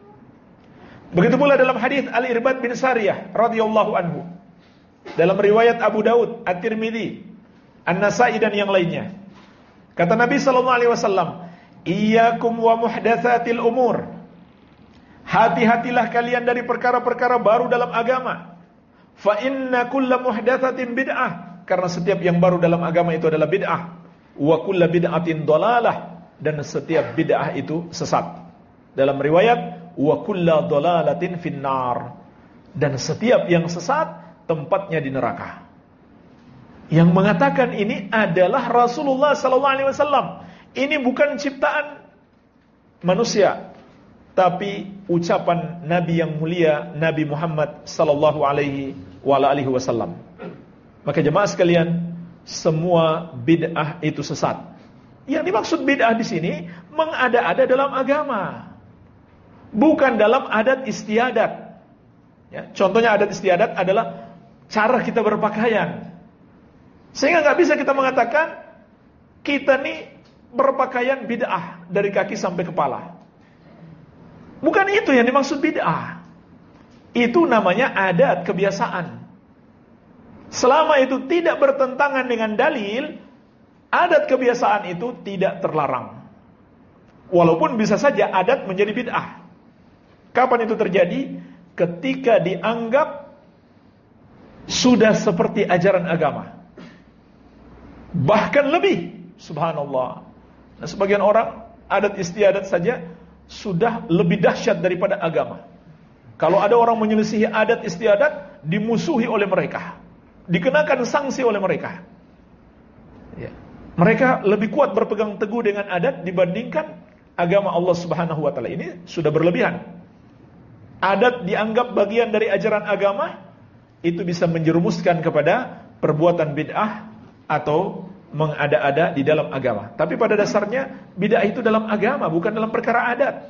Begitu pula dalam hadis Al-Irbad bin Sariyah radhiyallahu anhu, dalam riwayat Abu Daud, At-Tirmidzi, An-Nasa'i dan yang lainnya. Kata Nabi sallallahu alaihi wasallam, "Iyyakum wa muhdatsatil umur." Hati-hatilah kalian dari perkara-perkara baru dalam agama. Fa inna kulla muhdatsatin bid'ah. Karena setiap yang baru dalam agama itu adalah bid'ah. Wa kulla bid'atin dhalalah. Dan setiap bid'ah itu sesat. Dalam riwayat, wa kulla dhalalatin finnar. Dan setiap yang sesat tempatnya di neraka. Yang mengatakan ini adalah Rasulullah sallallahu alaihi wasallam. Ini bukan ciptaan manusia, tapi ucapan Nabi yang mulia, Nabi Muhammad sallallahu alaihi wasallam. Maka jemaah sekalian, semua bid'ah itu sesat. Yang dimaksud bid'ah di sini mengada-ada dalam agama, bukan dalam adat istiadat. Ya, contohnya adat istiadat adalah cara kita berpakaian. Sehingga nggak bisa kita mengatakan kita nih berpakaian bid'ah dari kaki sampai kepala. Bukan itu yang dimaksud bid'ah. Itu namanya adat kebiasaan. Selama itu tidak bertentangan dengan dalil, adat kebiasaan itu tidak terlarang. Walaupun bisa saja adat menjadi bid'ah. Kapan itu terjadi? Ketika dianggap sudah seperti ajaran agama. Bahkan lebih, subhanallah. Nah, sebagian orang adat istiadat saja sudah lebih dahsyat daripada agama. Kalau ada orang menyelisihi adat istiadat, dimusuhi oleh mereka, dikenakan sanksi oleh mereka. Ya. Mereka lebih kuat berpegang teguh dengan adat dibandingkan agama Allah Subhanahu wa taala. Ini sudah berlebihan. Adat dianggap bagian dari ajaran agama, itu bisa menjerumuskan kepada perbuatan bid'ah atau mengada-ada di dalam agama. Tapi pada dasarnya bid'ah itu dalam agama, bukan dalam perkara adat.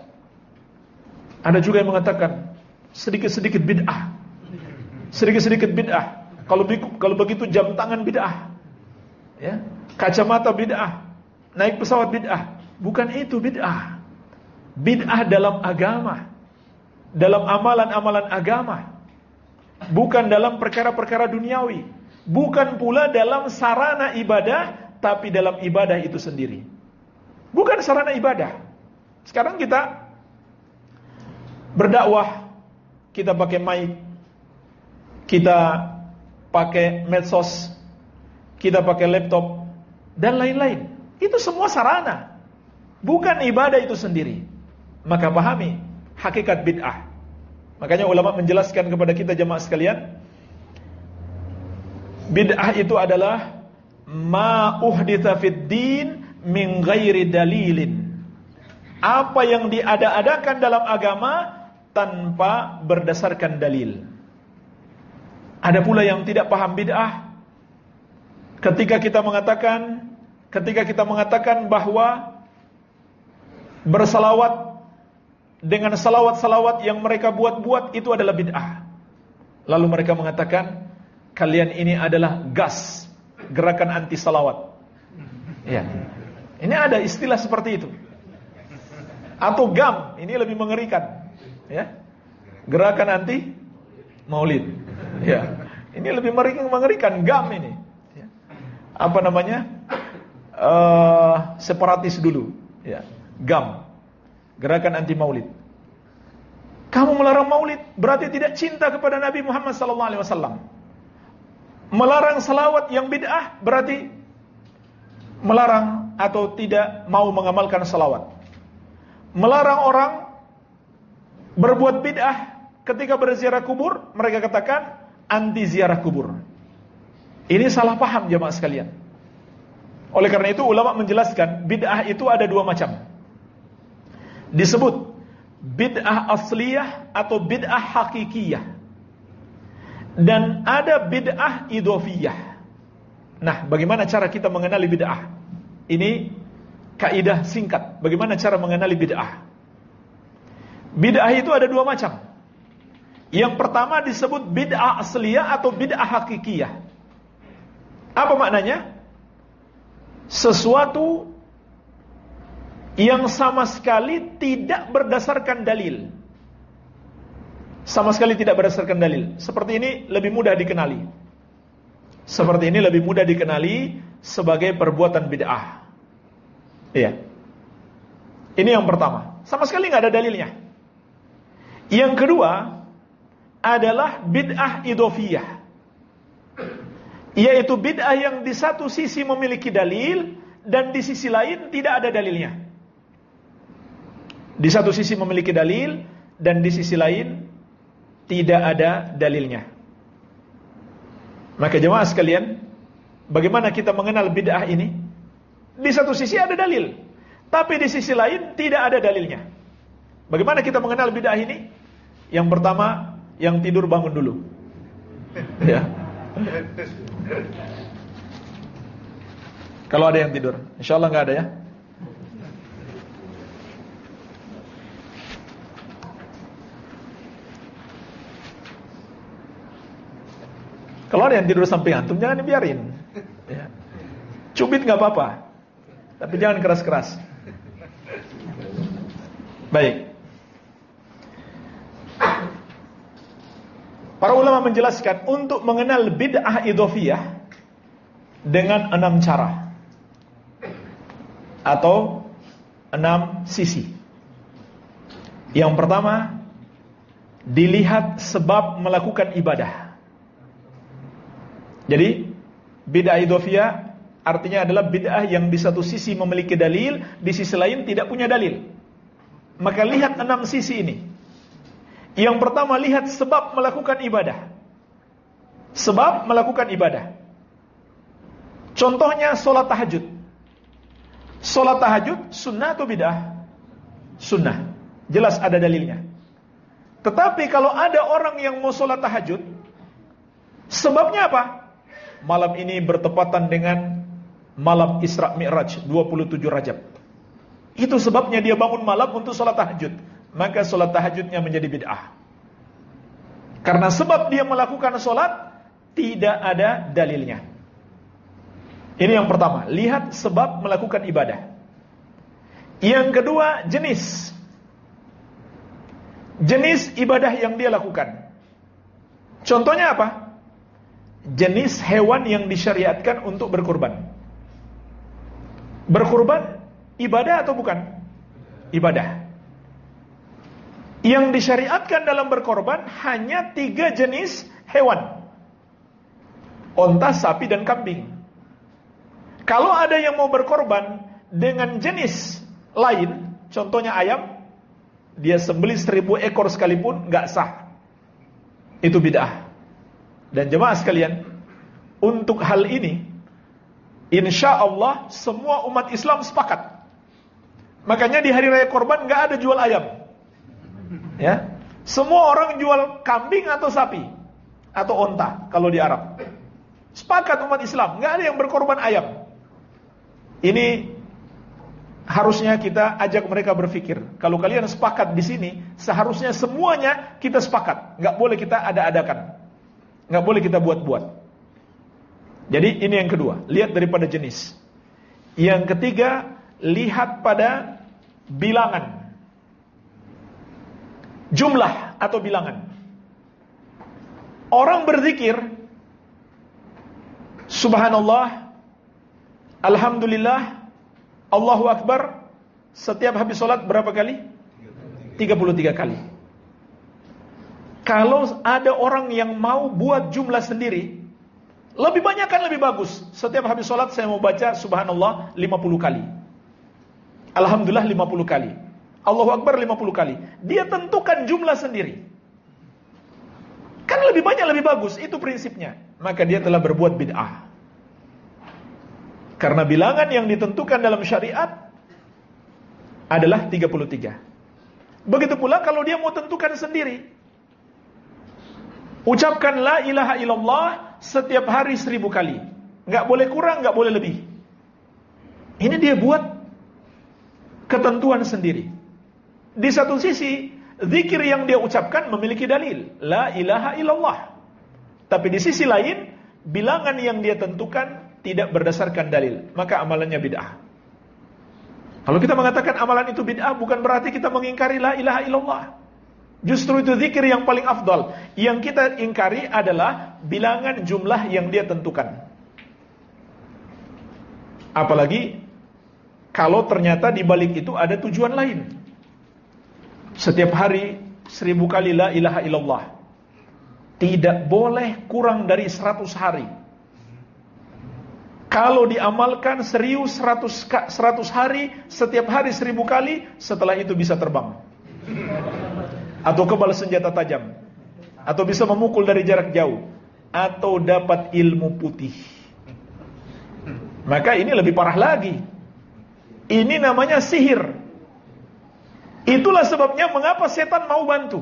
Ada juga yang mengatakan sedikit-sedikit bid'ah, sedikit-sedikit bid'ah. Kalau kalau begitu jam tangan bid'ah, ya, kacamata bid'ah, naik pesawat bid'ah. Bukan itu bid'ah. Bid'ah dalam agama, dalam amalan-amalan agama, bukan dalam perkara-perkara duniawi, bukan pula dalam sarana ibadah, tapi dalam ibadah itu sendiri. Bukan sarana ibadah. Sekarang kita berdakwah, kita pakai mic, kita pakai medsos, kita pakai laptop, dan lain-lain. Itu semua sarana, bukan ibadah itu sendiri. Maka pahami hakikat bid'ah. Makanya ulama menjelaskan kepada kita jemaah sekalian, bid'ah itu adalah ma uhditsa fid din min ghairi dalilin. Apa yang diada-adakan dalam agama tanpa berdasarkan dalil. Ada pula yang tidak paham bid'ah. Ketika kita mengatakan, ketika kita mengatakan bahwa bersalawat dengan salawat-salawat yang mereka buat-buat itu adalah bid'ah. Lalu mereka mengatakan, kalian ini adalah gas, gerakan anti salawat. Ya. Ini ada istilah seperti itu. Atau G A M, ini lebih mengerikan. Ya. Gerakan anti maulid. Ya. Ini lebih mengerikan, G A M ini. Ya. Apa namanya? Uh, separatis dulu. Ya. G A M, gerakan anti maulid. Kamu melarang maulid, berarti tidak cinta kepada Nabi Muhammad sallallahu alaihi wasallam. Melarang salawat yang bid'ah, berarti melarang atau tidak mau mengamalkan salawat. Melarang orang berbuat bid'ah ketika berziarah kubur, mereka katakan anti ziarah kubur. Ini salah paham jemaah sekalian. Oleh karena itu ulama menjelaskan bid'ah itu ada dua macam. Disebut bid'ah asliyah atau bid'ah hakikiyah. Dan ada bid'ah idhofiyah. Nah, bagaimana cara kita mengenali bid'ah? Ini kaidah singkat. Bagaimana cara mengenali bid'ah? Bid'ah itu ada dua macam. Yang pertama disebut bid'ah asliyah atau bid'ah hakikiyah. Apa maknanya? Sesuatu yang sama sekali tidak berdasarkan dalil. Sama sekali tidak berdasarkan dalil. Seperti ini lebih mudah dikenali. Seperti ini lebih mudah dikenali sebagai perbuatan bid'ah. Iya. Ini yang pertama. Sama sekali nggak ada dalilnya. Yang kedua adalah bid'ah idhofiyah, yaitu bid'ah yang di satu sisi memiliki dalil dan di sisi lain tidak ada dalilnya. Di satu sisi memiliki dalil dan di sisi lain tidak ada dalilnya. Maka jemaah sekalian, bagaimana kita mengenal bid'ah ini? Di satu sisi ada dalil, tapi di sisi lain tidak ada dalilnya. Bagaimana kita mengenal bid'ah ini? Yang pertama, yang tidur bangun dulu. Ya. Kalau ada yang tidur, insyaallah nggak ada ya. Kalau ada yang tidur samping antum, jangan dibiarin. Ya. Cubit nggak apa-apa, tapi jangan keras-keras. Baik. Para ulama menjelaskan untuk mengenal bid'ah idhofiyah dengan enam cara atau enam sisi. Yang pertama, dilihat sebab melakukan ibadah. Jadi bid'ah idhofiyah artinya adalah bid'ah yang di satu sisi memiliki dalil, di sisi lain tidak punya dalil. Maka lihat enam sisi ini. Yang pertama, lihat sebab melakukan ibadah. Sebab melakukan ibadah. Contohnya sholat tahajud. Sholat tahajud sunnah atau bid'ah? Sunnah. Jelas ada dalilnya. Tetapi kalau ada orang yang mau sholat tahajud, sebabnya apa? Malam ini bertepatan dengan malam Isra Mi'raj dua puluh tujuh Rajab. Itu sebabnya dia bangun malam untuk sholat tahajud. Maka sholat tahajudnya menjadi bid'ah. Karena sebab dia melakukan sholat tidak ada dalilnya. Ini yang pertama, lihat sebab melakukan ibadah. Yang kedua, jenis. Jenis ibadah yang dia lakukan. Contohnya apa? Jenis hewan yang disyariatkan untuk berkurban. Berkurban ibadah atau bukan? Ibadah. Yang disyariatkan dalam berkorban hanya tiga jenis hewan: onta, sapi, dan kambing. Kalau ada yang mau berkorban dengan jenis lain, contohnya ayam, dia sembelih seribu ekor sekalipun nggak sah. Itu bid'ah. Dan jemaah sekalian, untuk hal ini, insya Allah semua umat Islam sepakat. Makanya di hari raya korban nggak ada jual ayam. Ya, semua orang jual kambing atau sapi atau onta kalau di Arab. Sepakat umat Islam, nggak ada yang berkorban ayam. Ini harusnya kita ajak mereka berpikir. Kalau kalian sepakat di sini, seharusnya semuanya kita sepakat. Nggak boleh kita ada-adakan, nggak boleh kita buat-buat. Jadi ini yang kedua, lihat daripada jenis. Yang ketiga, lihat pada bilangan. Jumlah atau bilangan. Orang berzikir subhanallah, alhamdulillah, Allahu Akbar setiap habis sholat berapa kali? tiga puluh tiga kali. Kalau ada orang yang mau buat jumlah sendiri, lebih banyak kan lebih bagus. Setiap habis sholat saya mau baca subhanallah lima puluh kali, alhamdulillah lima puluh kali, Allahu Akbar lima puluh kali. Dia tentukan jumlah sendiri, kan lebih banyak lebih bagus. Itu prinsipnya. Maka dia telah berbuat bid'ah. Karena bilangan yang ditentukan dalam syariat adalah tiga puluh tiga. Begitu pula kalau dia mau tentukan sendiri, ucapkan la ilaha illallah setiap hari seribu kali, nggak boleh kurang, nggak boleh lebih. Ini dia buat ketentuan sendiri. Di satu sisi, zikir yang dia ucapkan memiliki dalil, la ilaha illallah. Tapi di sisi lain, bilangan yang dia tentukan tidak berdasarkan dalil, maka amalannya bid'ah. Kalau kita mengatakan amalan itu bid'ah, bukan berarti kita mengingkari la ilaha illallah. Justru itu zikir yang paling afdal. Yang kita ingkari adalah bilangan jumlah yang dia tentukan. Apalagi kalau ternyata di balik itu ada tujuan lain. Setiap hari seribu kali la ilaha illallah. Tidak boleh kurang dari seratus hari. Kalau diamalkan serius seratus hari, setiap hari seribu kali, setelah itu bisa terbang. Atau kebal senjata tajam, atau bisa memukul dari jarak jauh, atau dapat ilmu putih. Maka ini lebih parah lagi. Ini namanya sihir. Itulah sebabnya mengapa setan mau bantu.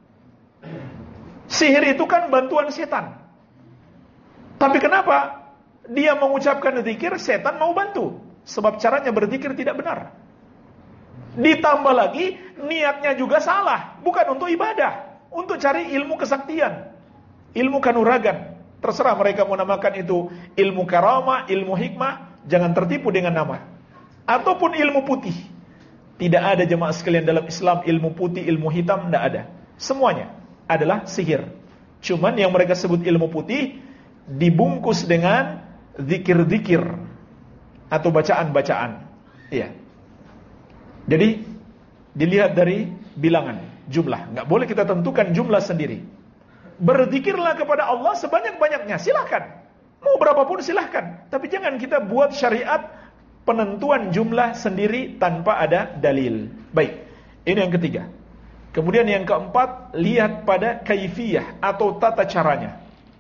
Sihir itu kan bantuan setan. Tapi kenapa dia mengucapkan zikir, setan mau bantu? Sebab caranya berzikir tidak benar. Ditambah lagi, niatnya juga salah. Bukan untuk ibadah, untuk cari ilmu kesaktian, ilmu kanuragan. Terserah mereka mau namakan itu ilmu karamah, ilmu hikmah. Jangan tertipu dengan nama. Ataupun ilmu putih. Tidak ada jemaah sekalian dalam Islam ilmu putih, ilmu hitam, tidak ada. Semuanya adalah sihir. Cuman yang mereka sebut ilmu putih dibungkus dengan zikir-zikir atau bacaan-bacaan. Iya. Jadi dilihat dari bilangan jumlah. Nggak boleh kita tentukan jumlah sendiri. Berzikirlah kepada Allah sebanyak-banyaknya, silakan. Mau berapapun silahkan. Tapi jangan kita buat syariat penentuan jumlah sendiri tanpa ada dalil. Baik, ini yang ketiga. Kemudian yang keempat, lihat pada kaifiyah atau tata caranya.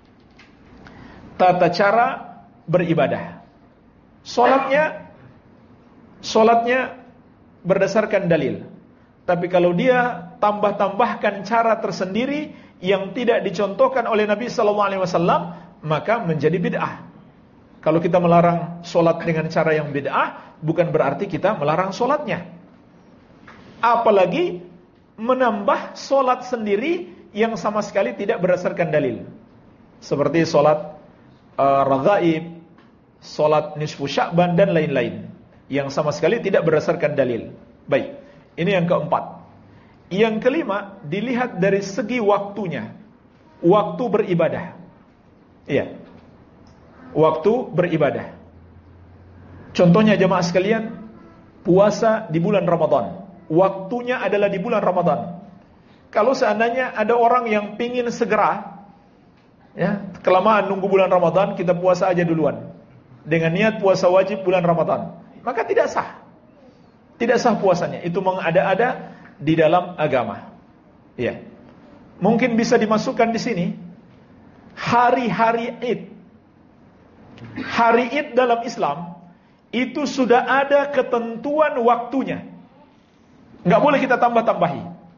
Tata cara beribadah. Salatnya Salatnya berdasarkan dalil. Tapi kalau dia tambah-tambahkan cara tersendiri yang tidak dicontohkan oleh Nabi sallallahu alaihi wasallam, maka menjadi bid'ah. Kalau kita melarang solat dengan cara yang bid'ah, bukan berarti kita melarang solatnya. Apalagi menambah solat sendiri yang sama sekali tidak berdasarkan dalil. Seperti solat uh, raghaib, solat nisfu Sya'ban dan lain-lain, yang sama sekali tidak berdasarkan dalil. Baik, ini yang keempat. Yang kelima, dilihat dari segi waktunya. Waktu beribadah. Iya. Waktu beribadah. Contohnya jemaah sekalian, puasa di bulan Ramadan. Waktunya adalah di bulan Ramadan. Kalau seandainya ada orang yang pingin segera, ya, kelamaan nunggu bulan Ramadan, kita puasa aja duluan. Dengan niat puasa wajib bulan Ramadan, maka tidak sah. Tidak sah puasanya. Itu mengada-ada di dalam agama. Ya. Mungkin bisa dimasukkan di sini hari-hari Id. Hari Id dalam Islam itu sudah ada ketentuan waktunya. Enggak boleh kita tambah-tambahi.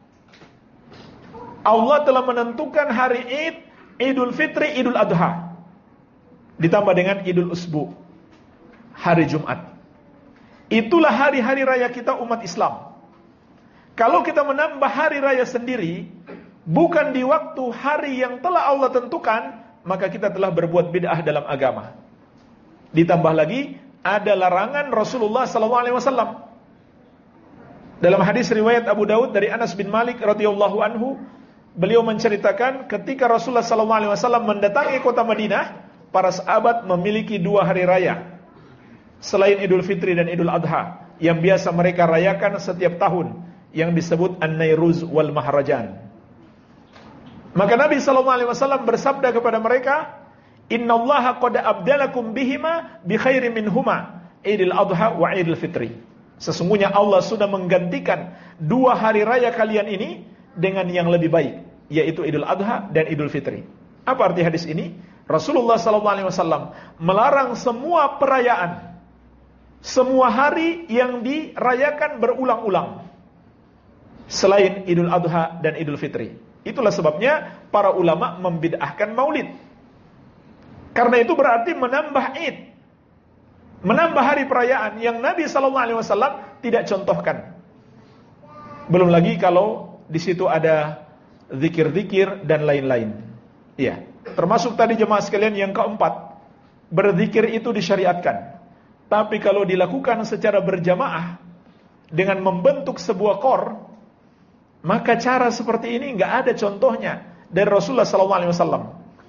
Allah telah menentukan hari Id, Idul Fitri, Idul Adha. Ditambah dengan Idul Usbu, hari Jumat. Itulah hari-hari raya kita umat Islam. Kalau kita menambah hari raya sendiri, bukan di waktu hari yang telah Allah tentukan, maka kita telah berbuat bid'ah dalam agama. Ditambah lagi, ada larangan Rasulullah sallallahu alaihi wasallam. Dalam hadis riwayat Abu Daud dari Anas bin Malik radhiyallahu anhu, beliau menceritakan ketika Rasulullah sallallahu alaihi wasallam mendatangi kota Madinah, para sahabat memiliki dua hari raya selain Idul Fitri dan Idul Adha yang biasa mereka rayakan setiap tahun, yang disebut An-Nairuz wal Mahrajan. Maka Nabi sallallahu alaihi wasallam bersabda kepada mereka, "Innallaha qad abdalakum bihima bi khairin minhuma, Idul Adha wa Idul Fitri." Sesungguhnya Allah sudah menggantikan dua hari raya kalian ini dengan yang lebih baik, yaitu Idul Adha dan Idul Fitri. Apa arti hadis ini? Rasulullah sallallahu alaihi wasallam melarang semua perayaan, semua hari yang dirayakan berulang-ulang selain Idul Adha dan Idul Fitri. Itulah sebabnya para ulama membid'ahkan maulid. Karena itu berarti menambah id, menambah hari perayaan yang Nabi sallallahu alaihi wasallam tidak contohkan. Belum lagi kalau di situ ada zikir-zikir dan lain-lain. Iya, termasuk tadi jemaah sekalian yang keempat, berzikir itu disyariatkan. Tapi kalau dilakukan secara berjamaah dengan membentuk sebuah kor, maka cara seperti ini enggak ada contohnya dari Rasulullah sallallahu alaihi wasallam.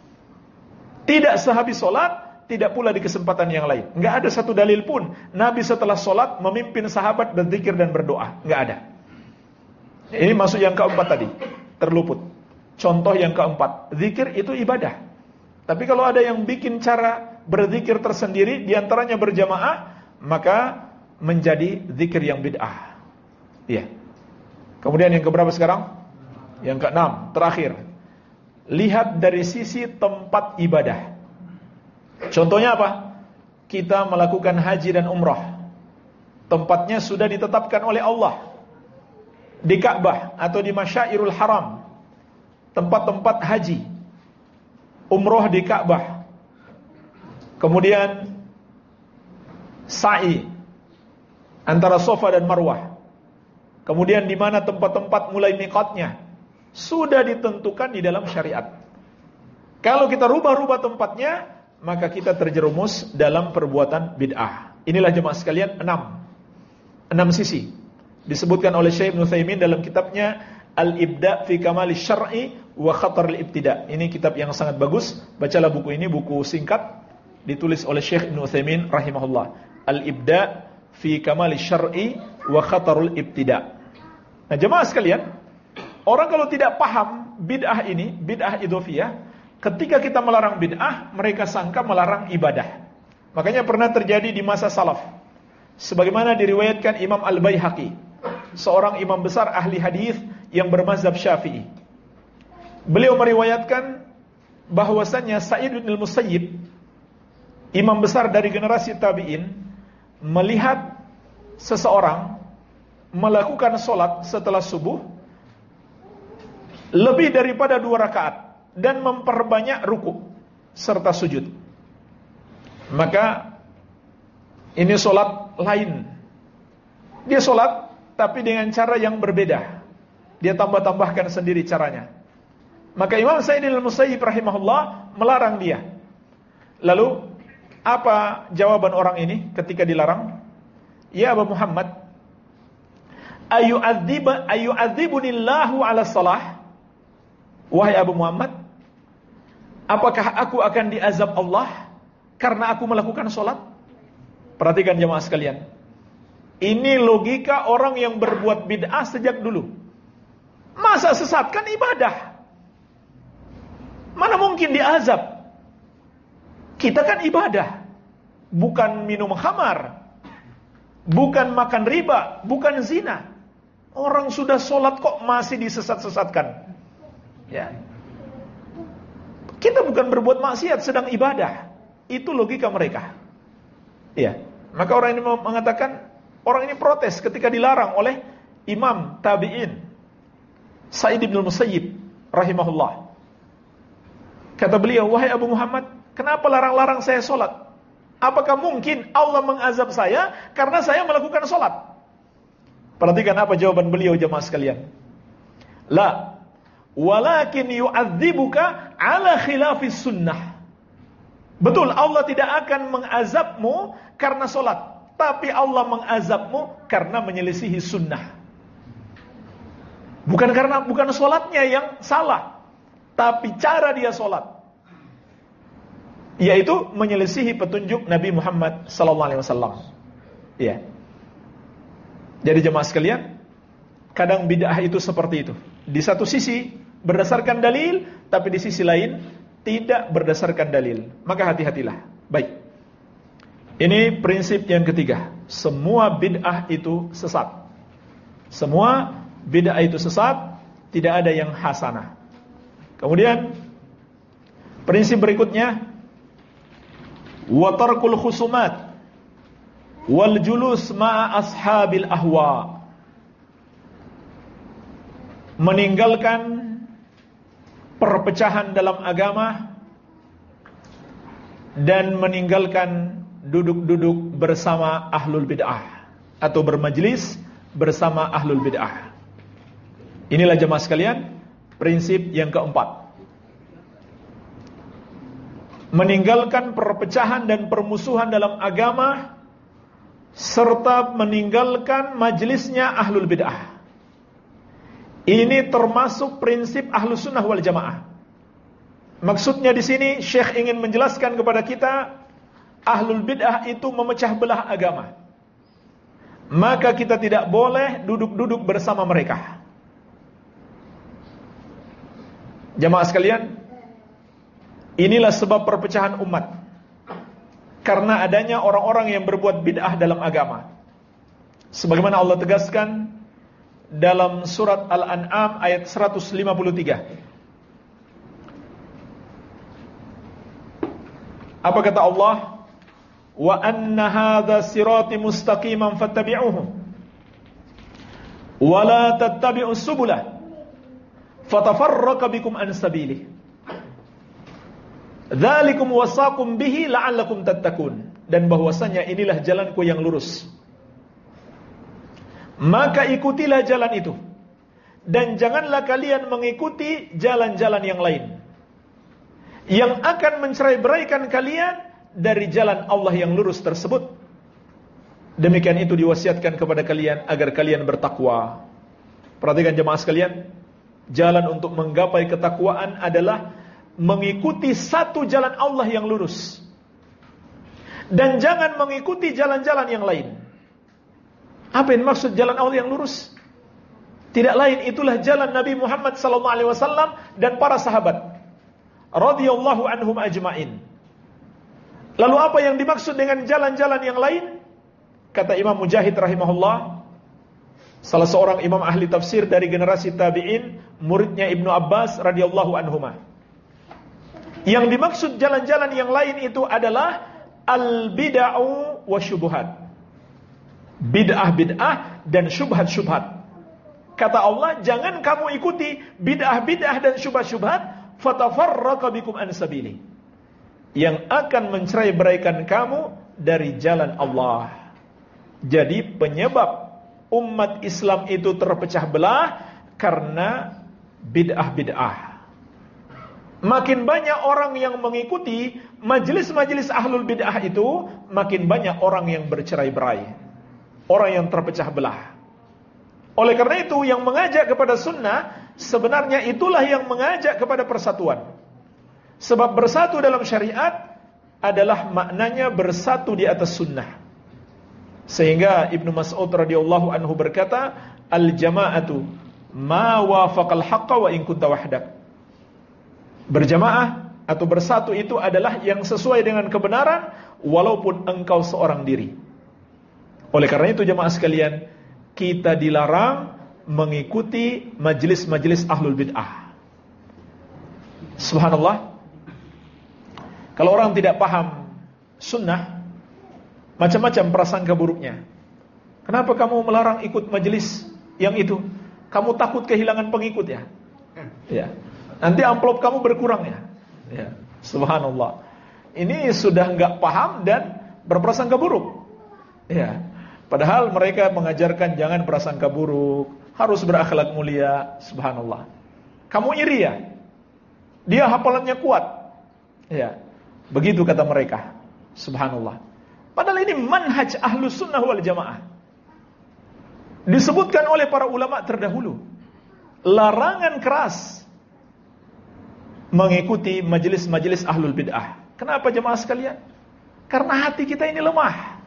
Tidak sehabis solat, tidak pula di kesempatan yang lain. Enggak ada satu dalil pun Nabi setelah solat memimpin sahabat berzikir dan berdoa. Enggak ada. Ini masuk yang keempat tadi, terluput. Contoh yang keempat, zikir itu ibadah. Tapi kalau ada yang bikin cara berzikir tersendiri, diantaranya berjamaah, maka menjadi zikir yang bid'ah. Iya. Kemudian yang keberapa sekarang? Yang keenam, terakhir. Lihat dari sisi tempat ibadah. Contohnya apa? Kita melakukan haji dan umrah. Tempatnya sudah ditetapkan oleh Allah. Di Ka'bah atau di Masyairul Haram. Tempat-tempat haji. Umrah di Ka'bah. Kemudian sa'i antara Safa dan Marwah. Kemudian di mana tempat-tempat mulai miqatnya sudah ditentukan di dalam syariat. Kalau kita rubah-rubah tempatnya, maka kita terjerumus dalam perbuatan bid'ah. Inilah jemaah sekalian enam enam sisi disebutkan oleh Syekh Ibnu Utsaimin dalam kitabnya Al-Ibda fi Kamali Syar'i wa Khatar al-Ibtida. Ini kitab yang sangat bagus. Bacalah buku ini, buku singkat ditulis oleh Syekh Ibnu Utsaimin rahimahullah. Al-Ibda fi Kamali Syar'i wa Khatarul Ibtida. Nah, jemaah sekalian, orang kalau tidak paham bid'ah ini, bid'ah idhofiyah, ketika kita melarang bid'ah, mereka sangka melarang ibadah. Makanya pernah terjadi di masa salaf. Sebagaimana diriwayatkan Imam Al-Baihaqi, seorang imam besar ahli hadis yang bermazhab Syafi'i. Beliau meriwayatkan bahwasannya Sa'id bin Al-Musayyib, imam besar dari generasi tabi'in, melihat seseorang melakukan solat setelah subuh lebih daripada dua rakaat dan memperbanyak ruku serta sujud. Maka ini solat lain. Dia solat tapi dengan cara yang berbeda. Dia tambah-tambahkan sendiri caranya. Maka Imam Sa'id al-Musayyib rahimahullah melarang dia. Lalu apa jawaban orang ini ketika dilarang? Ya Abu Muhammad, Ayu'adziba ayu'adzibunillahu ala salah. Wahai Abu Muhammad, apakah aku akan diazab Allah karena aku melakukan solat? Perhatikan jemaah sekalian. Ini logika orang yang berbuat bid'ah sejak dulu. Masa sesat kan ibadah? Mana mungkin diazab? Kita kan ibadah, bukan minum khamar, bukan makan riba, bukan zina. Orang sudah sholat kok masih disesat-sesatkan. Ya. Kita bukan berbuat maksiat, sedang ibadah. Itu logika mereka. Ya. Maka orang ini mengatakan, orang ini protes ketika dilarang oleh Imam Tabi'in Sa'id bin Musayyib rahimahullah. Kata beliau, wahai Abu Muhammad, kenapa larang-larang saya sholat? Apakah mungkin Allah mengazab saya karena saya melakukan sholat? Perhatikan apa jawaban beliau jemaah sekalian. La, walakin yu'adzibuka ala khilafis sunnah. Betul, Allah tidak akan mengazabmu karena sholat, tapi Allah mengazabmu karena menyelisihi sunnah. Bukan karena bukan sholatnya yang salah, tapi cara dia sholat, yaitu menyelisihi petunjuk Nabi Muhammad sallallahu alaihi wasallam. Ya. Jadi jemaah sekalian, kadang bid'ah itu seperti itu. Di satu sisi berdasarkan dalil, tapi di sisi lain tidak berdasarkan dalil. Maka hati-hatilah. Baik. Ini prinsip yang ketiga. Semua bid'ah itu sesat. Semua bid'ah itu sesat, tidak ada yang hasanah. Kemudian prinsip berikutnya, wa tarkul khusumat wal julus ma'a ashabil ahwa. Meninggalkan perpecahan dalam agama dan meninggalkan duduk-duduk bersama ahlul bid'ah atau bermajlis bersama ahlul bid'ah. Inilah jemaah sekalian prinsip yang keempat. Meninggalkan perpecahan dan permusuhan dalam agama serta meninggalkan majlisnya ahlul bid'ah. Ini termasuk prinsip Ahlus Sunnah wal Jamaah. Maksudnya di sini Syekh ingin menjelaskan kepada kita, ahlul bid'ah itu memecah belah agama. Maka kita tidak boleh duduk-duduk bersama mereka. Jamaah sekalian, inilah sebab perpecahan umat. Karena adanya orang-orang yang berbuat bid'ah dalam agama. Sebagaimana Allah tegaskan dalam surat Al-An'am ayat seratus lima puluh tiga. Apa kata Allah? Wa anna hadza sirati mustaqiman fattabi'uhu wa la tattabi'us subula fatafarraqa bikum an sabilihi. Dzalikum wasaqum bihi la'allakum tattaqun. Dan bahwasanya inilah jalanku yang lurus, maka ikutilah jalan itu, dan janganlah kalian mengikuti jalan-jalan yang lain yang akan mencerai-beraikan kalian dari jalan Allah yang lurus tersebut. Demikian itu diwasiatkan kepada kalian agar kalian bertakwa. Perhatikan jemaah sekalian, jalan untuk menggapai ketakwaan adalah mengikuti satu jalan Allah yang lurus, dan jangan mengikuti jalan-jalan yang lain. Apa yang maksud jalan Allah yang lurus? Tidak lain itulah jalan Nabi Muhammad sallallahu alaihi wasallam dan para sahabat radhiyallahu anhum ajmain. Lalu apa yang dimaksud dengan jalan-jalan yang lain? Kata Imam Mujahid rahimahullah, salah seorang imam ahli tafsir dari generasi tabi'in, muridnya Ibnu Abbas radhiyallahu anhuma. Yang dimaksud jalan-jalan yang lain itu adalah al-bid'ah wa syubhat. Bid'ah-bid'ah dan syubhat-syubhat. Kata Allah, jangan kamu ikuti bid'ah-bid'ah dan syubhat-syubhat, fatafarraqa bikum an sabili, yang akan mencerai-beraikan kamu dari jalan Allah. Jadi penyebab umat Islam itu terpecah belah karena bid'ah-bid'ah. Makin banyak orang yang mengikuti majelis-majelis ahlul bid'ah itu, makin banyak orang yang bercerai-berai, orang yang terpecah belah. Oleh karena itu, yang mengajak kepada sunnah sebenarnya itulah yang mengajak kepada persatuan. Sebab bersatu dalam syariat adalah maknanya bersatu di atas sunnah. Sehingga Ibnu Mas'ud radhiyallahu anhu berkata, al-jama'atu ma wafaqal haqqa wa in kunta wahdak. Berjamaah atau bersatu itu adalah yang sesuai dengan kebenaran walaupun engkau seorang diri. Oleh karena itu jemaah sekalian, kita dilarang mengikuti majelis-majelis ahlul bid'ah. Subhanallah. Kalau orang tidak paham sunnah, macam-macam prasangka buruknya. Kenapa kamu melarang ikut majelis yang itu? Kamu takut kehilangan pengikut ya? Ya. Nanti amplop kamu berkurang ya? Ya. Subhanallah. Ini sudah enggak paham dan berprasangka buruk. Ya. Padahal mereka mengajarkan jangan prasangka buruk, harus berakhlak mulia. Subhanallah. Kamu iri ya? Dia hafalannya kuat. Ya. Begitu kata mereka. Subhanallah. Padahal ini manhaj Ahlus Sunnah wal Jamaah. Disebutkan oleh para ulama terdahulu. Larangan keras mengikuti majelis-majelis ahlul bid'ah. Kenapa jemaah sekalian? Karena hati kita ini lemah.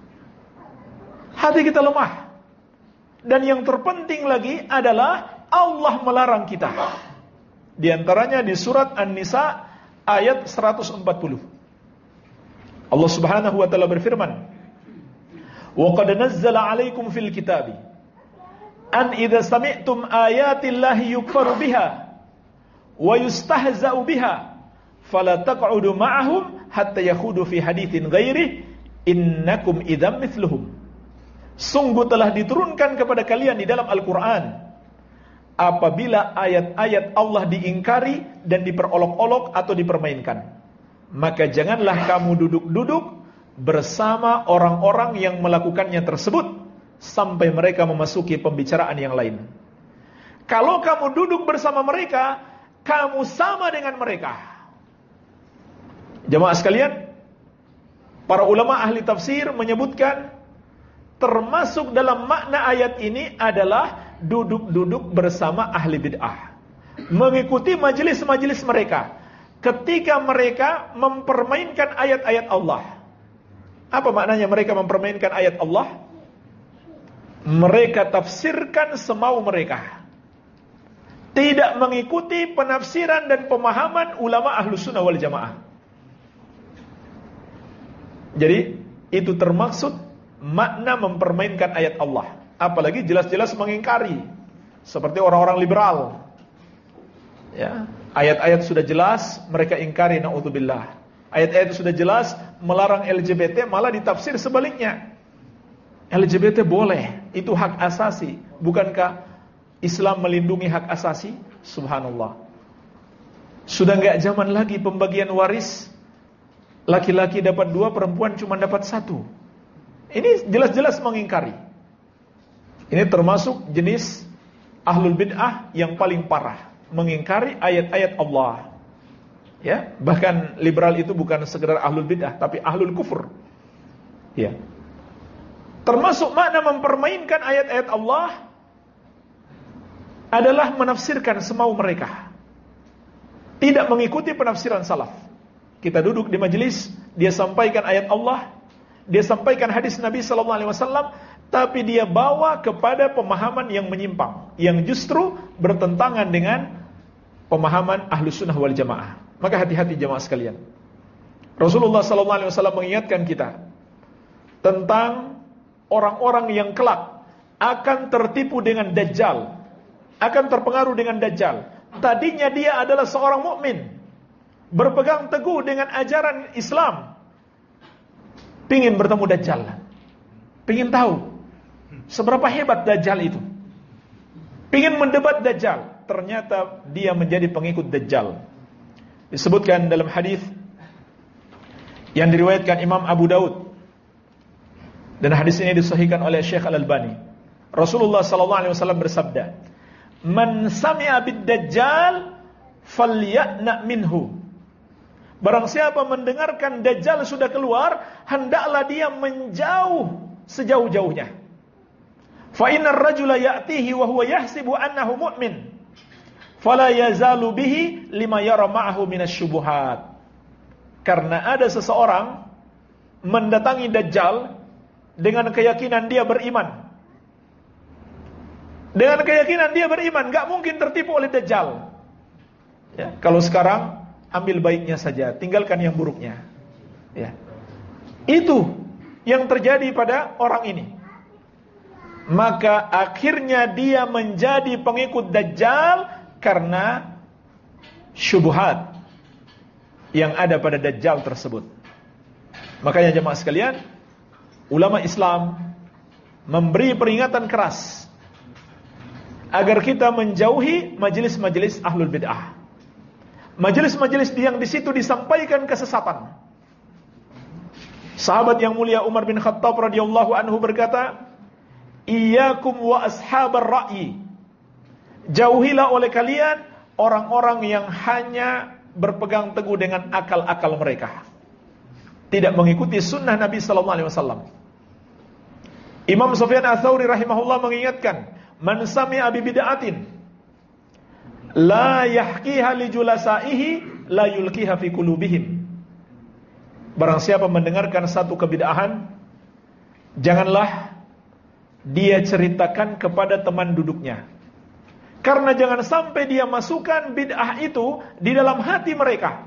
Hati kita lemah. Dan yang terpenting lagi adalah Allah melarang kita. Di antaranya di surat An-Nisa ayat seratus empat puluh. Allah Subhanahu wa taala berfirman, "Wa qad nazzala 'alaikum fil kitabi an idza sami'tum ayatillahi yukfaru biha wa yustahza'u biha fala taq'udu ma'ahum hatta yakhudu fi haditsin ghairi innakum idzam mithluhum." Sungguh telah diturunkan kepada kalian di dalam Al-Qur'an apabila ayat-ayat Allah diingkari dan diperolok-olok atau dipermainkan, maka janganlah kamu duduk-duduk bersama orang-orang yang melakukannya tersebut sampai mereka memasuki pembicaraan yang lain. Kalau kamu duduk bersama mereka, kamu sama dengan mereka. Jemaah sekalian, para ulama ahli tafsir menyebutkan termasuk dalam makna ayat ini adalah duduk-duduk bersama ahli bid'ah, mengikuti majelis-majelis mereka ketika mereka mempermainkan ayat-ayat Allah. Apa maknanya mereka mempermainkan ayat Allah? Mereka tafsirkan semau mereka, tidak mengikuti penafsiran dan pemahaman ulama Ahlus Sunnah wal Jamaah. Jadi itu termaksud makna mempermainkan ayat Allah. Apalagi jelas-jelas mengingkari, seperti orang-orang liberal. Ya, ayat-ayat sudah jelas, mereka ingkari, naudzubillah. Ayat-ayat sudah jelas melarang L G B T, malah ditafsir sebaliknya. L G B T boleh, itu hak asasi. Bukankah Islam melindungi hak asasi? Subhanallah. Sudah enggak zaman lagi pembagian waris, laki-laki dapat dua, perempuan cuma dapat satu. Ini jelas-jelas mengingkari. Ini termasuk jenis ahlul bid'ah yang paling parah, mengingkari ayat-ayat Allah. Ya, bahkan liberal itu bukan sekedar ahlul bid'ah, tapi ahlul kufur. Ya. Termasuk makna mempermainkan ayat-ayat Allah adalah menafsirkan semau mereka, tidak mengikuti penafsiran salaf. Kita duduk di majelis, dia sampaikan ayat Allah, dia sampaikan hadis Nabi sallallahu alaihi wasallam, tapi dia bawa kepada pemahaman yang menyimpang, yang justru bertentangan dengan pemahaman Ahlus Sunnah wal Jamaah. Maka hati-hati jemaah sekalian. Rasulullah sallallahu alaihi wasallam mengingatkan kita tentang orang-orang yang kelak akan tertipu dengan Dajjal, akan terpengaruh dengan Dajjal. Tadinya dia adalah seorang mukmin, berpegang teguh dengan ajaran Islam, pingin bertemu Dajjal, pingin tahu seberapa hebat Dajjal itu, pingin mendebat Dajjal. Ternyata dia menjadi pengikut Dajjal. Disebutkan dalam hadis yang diriwayatkan Imam Abu Daud, dan hadis ini disahihkan oleh Syekh Al-Albani. Rasulullah sallallahu alaihi wasallam bersabda, "Man sami'a bid-Dajjal falya'na minhu." Barang siapa mendengarkan Dajjal sudah keluar, hendaklah dia menjauh sejauh-jauhnya. Fa innar rajula ya'tihi wa huwa yahsibu annahu mu'min, fala yazalu bihi lima yara ma'ahu minasyubuhat. Karena ada seseorang mendatangi Dajjal dengan keyakinan dia beriman. Dengan keyakinan dia beriman, enggak mungkin tertipu oleh Dajjal. Ya, kalau sekarang ambil baiknya saja, tinggalkan yang buruknya. Ya. Itu yang terjadi pada orang ini. Maka akhirnya dia menjadi pengikut Dajjal karena syubhat yang ada pada Dajjal tersebut. Makanya jemaah sekalian, ulama Islam memberi peringatan keras agar kita menjauhi majelis-majelis ahlul bid'ah, majelis-majelis yang di situ disampaikan kesesatan. Sahabat yang mulia Umar bin Khattab radhiyallahu anhu berkata, "Iyyakum wa ashabar ra'yi." Jauhilah oleh kalian orang-orang yang hanya berpegang teguh dengan akal-akal mereka, tidak mengikuti sunnah Nabi sallallahu alaihi wasallam. Imam Sufyan Ats-Tsauri rahimahullah mengingatkan, "Man sami'a bi bid'atin la yahkiha li julasaihi la yulkiha fi qulubihim." Barang siapa mendengarkan satu kebid'ahan, janganlah dia ceritakan kepada teman duduknya, Karena jangan sampai dia masukkan bid'ah itu di dalam hati mereka.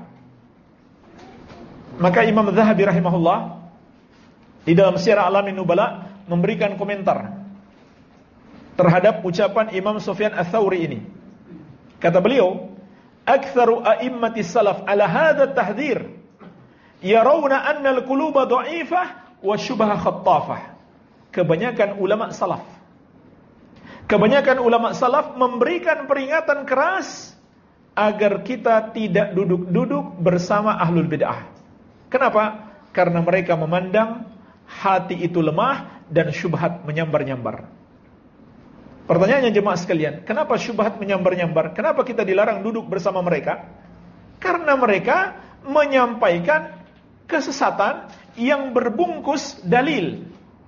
Maka Imam Zahabi rahimahullah di dalam Syiar A'lamin Nubala memberikan komentar terhadap ucapan Imam Sufyan Ats-Tsauri ini. Kata beliau, "Aktsaru a'immati salaf ala hadha at-tahdhir yarawna anna al-quluba dha'ifah wa syubha khattafah." Kebanyakan ulama salaf Kebanyakan ulama salaf memberikan peringatan keras agar kita tidak duduk-duduk bersama ahlul bid'ah. Kenapa? Karena mereka memandang hati itu lemah dan syubhat menyambar-nyambar. Pertanyaannya jemaah sekalian, kenapa syubhat menyambar-nyambar? Kenapa kita dilarang duduk bersama mereka? Karena mereka menyampaikan kesesatan yang berbungkus dalil.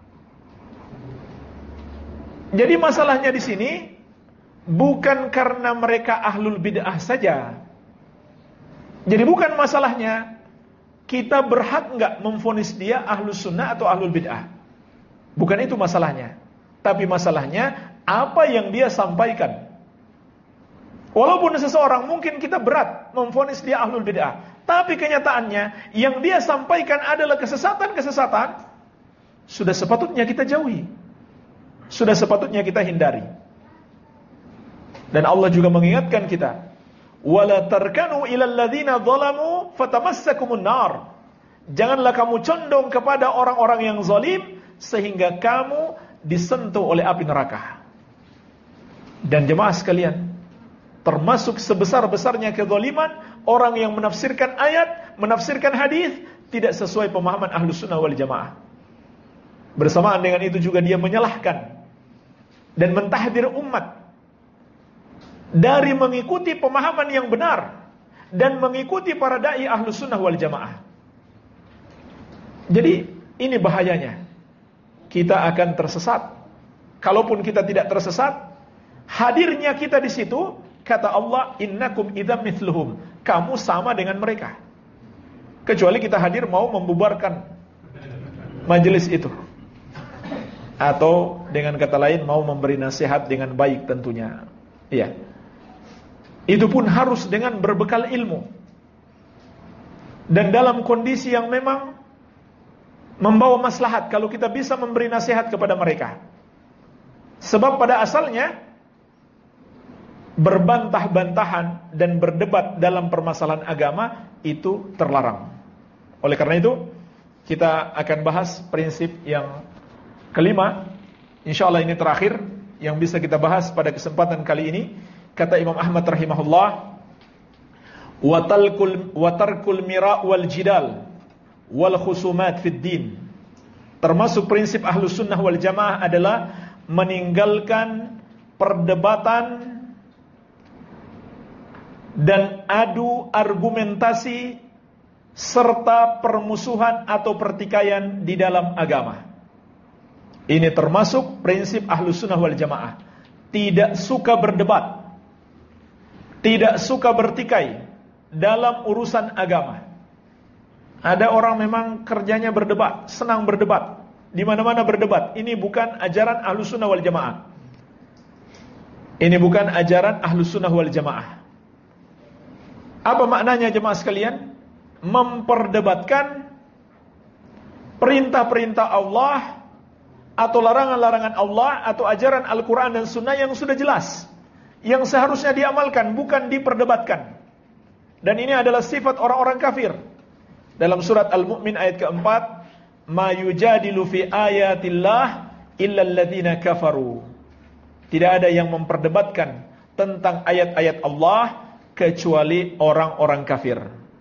Jadi masalahnya di sini bukan karena mereka ahlul bid'ah saja. Jadi bukan masalahnya kita berhak enggak memvonis dia ahlus sunnah atau ahlul bid'ah. Bukan itu masalahnya. Tapi masalahnya apa yang dia sampaikan. Walaupun seseorang mungkin kita berat memvonis dia ahlul bid'ah, tapi kenyataannya yang dia sampaikan adalah kesesatan-kesesatan, sudah sepatutnya kita jauhi. Sudah sepatutnya kita hindari. Dan Allah juga mengingatkan kita, wala tarkanu ilal ladzina zalamu fatamassakumun nar. Janganlah kamu condong kepada orang-orang yang zalim sehingga kamu disentuh oleh api neraka. Dan jemaah sekalian, termasuk sebesar-besarnya kezaliman orang yang menafsirkan ayat, menafsirkan hadis tidak sesuai pemahaman Ahlus Sunnah wal Jamaah. Bersamaan dengan itu juga dia menyalahkan dan mentahdir umat dari mengikuti pemahaman yang benar dan mengikuti para dai Ahlus Sunnah wal Jamaah. Jadi ini bahayanya. Kita akan tersesat. Kalaupun kita tidak tersesat, hadirnya kita di situ, kata Allah, innakum idzam mithluhum. Kamu sama dengan mereka. Kecuali kita hadir mau membubarkan majelis itu. Atau dengan kata lain mau memberi nasihat dengan baik tentunya. Iya. Itu pun harus dengan berbekal ilmu. Dan dalam kondisi yang memang membawa maslahat kalau kita bisa memberi nasihat kepada mereka. Sebab pada asalnya berbantah-bantahan dan berdebat dalam permasalahan agama itu terlarang. Oleh karena itu, kita akan bahas prinsip yang kelima, insyaallah ini terakhir yang bisa kita bahas pada kesempatan kali ini. Kata Imam Ahmad rahimahullah, wa talkul wa tarkul mira' wal jidal wal khusumat fid din. Termasuk prinsip Ahlus Sunnah wal Jamaah adalah meninggalkan perdebatan dan adu argumentasi serta permusuhan atau pertikaian di dalam agama. Ini termasuk prinsip Ahlus Sunnah wal Jamaah. Tidak suka berdebat, tidak suka bertikai dalam urusan agama. Ada orang memang kerjanya berdebat, senang berdebat, di mana-mana berdebat. Ini bukan ajaran Ahlus Sunnah wal Jamaah. Ini bukan ajaran Ahlus Sunnah wal Jamaah. Apa maknanya jemaah sekalian? Memperdebatkan perintah-perintah Allah atau larangan-larangan Allah atau ajaran Al-Quran dan Sunnah yang sudah jelas, yang seharusnya diamalkan, bukan diperdebatkan. Dan ini adalah sifat orang-orang kafir. Dalam surat Al-Mu'min ayat keempat, ma yujadilu fi ayatillah illa alladziina kafaru. Tidak ada yang memperdebatkan tentang ayat-ayat Allah kecuali orang-orang kafir.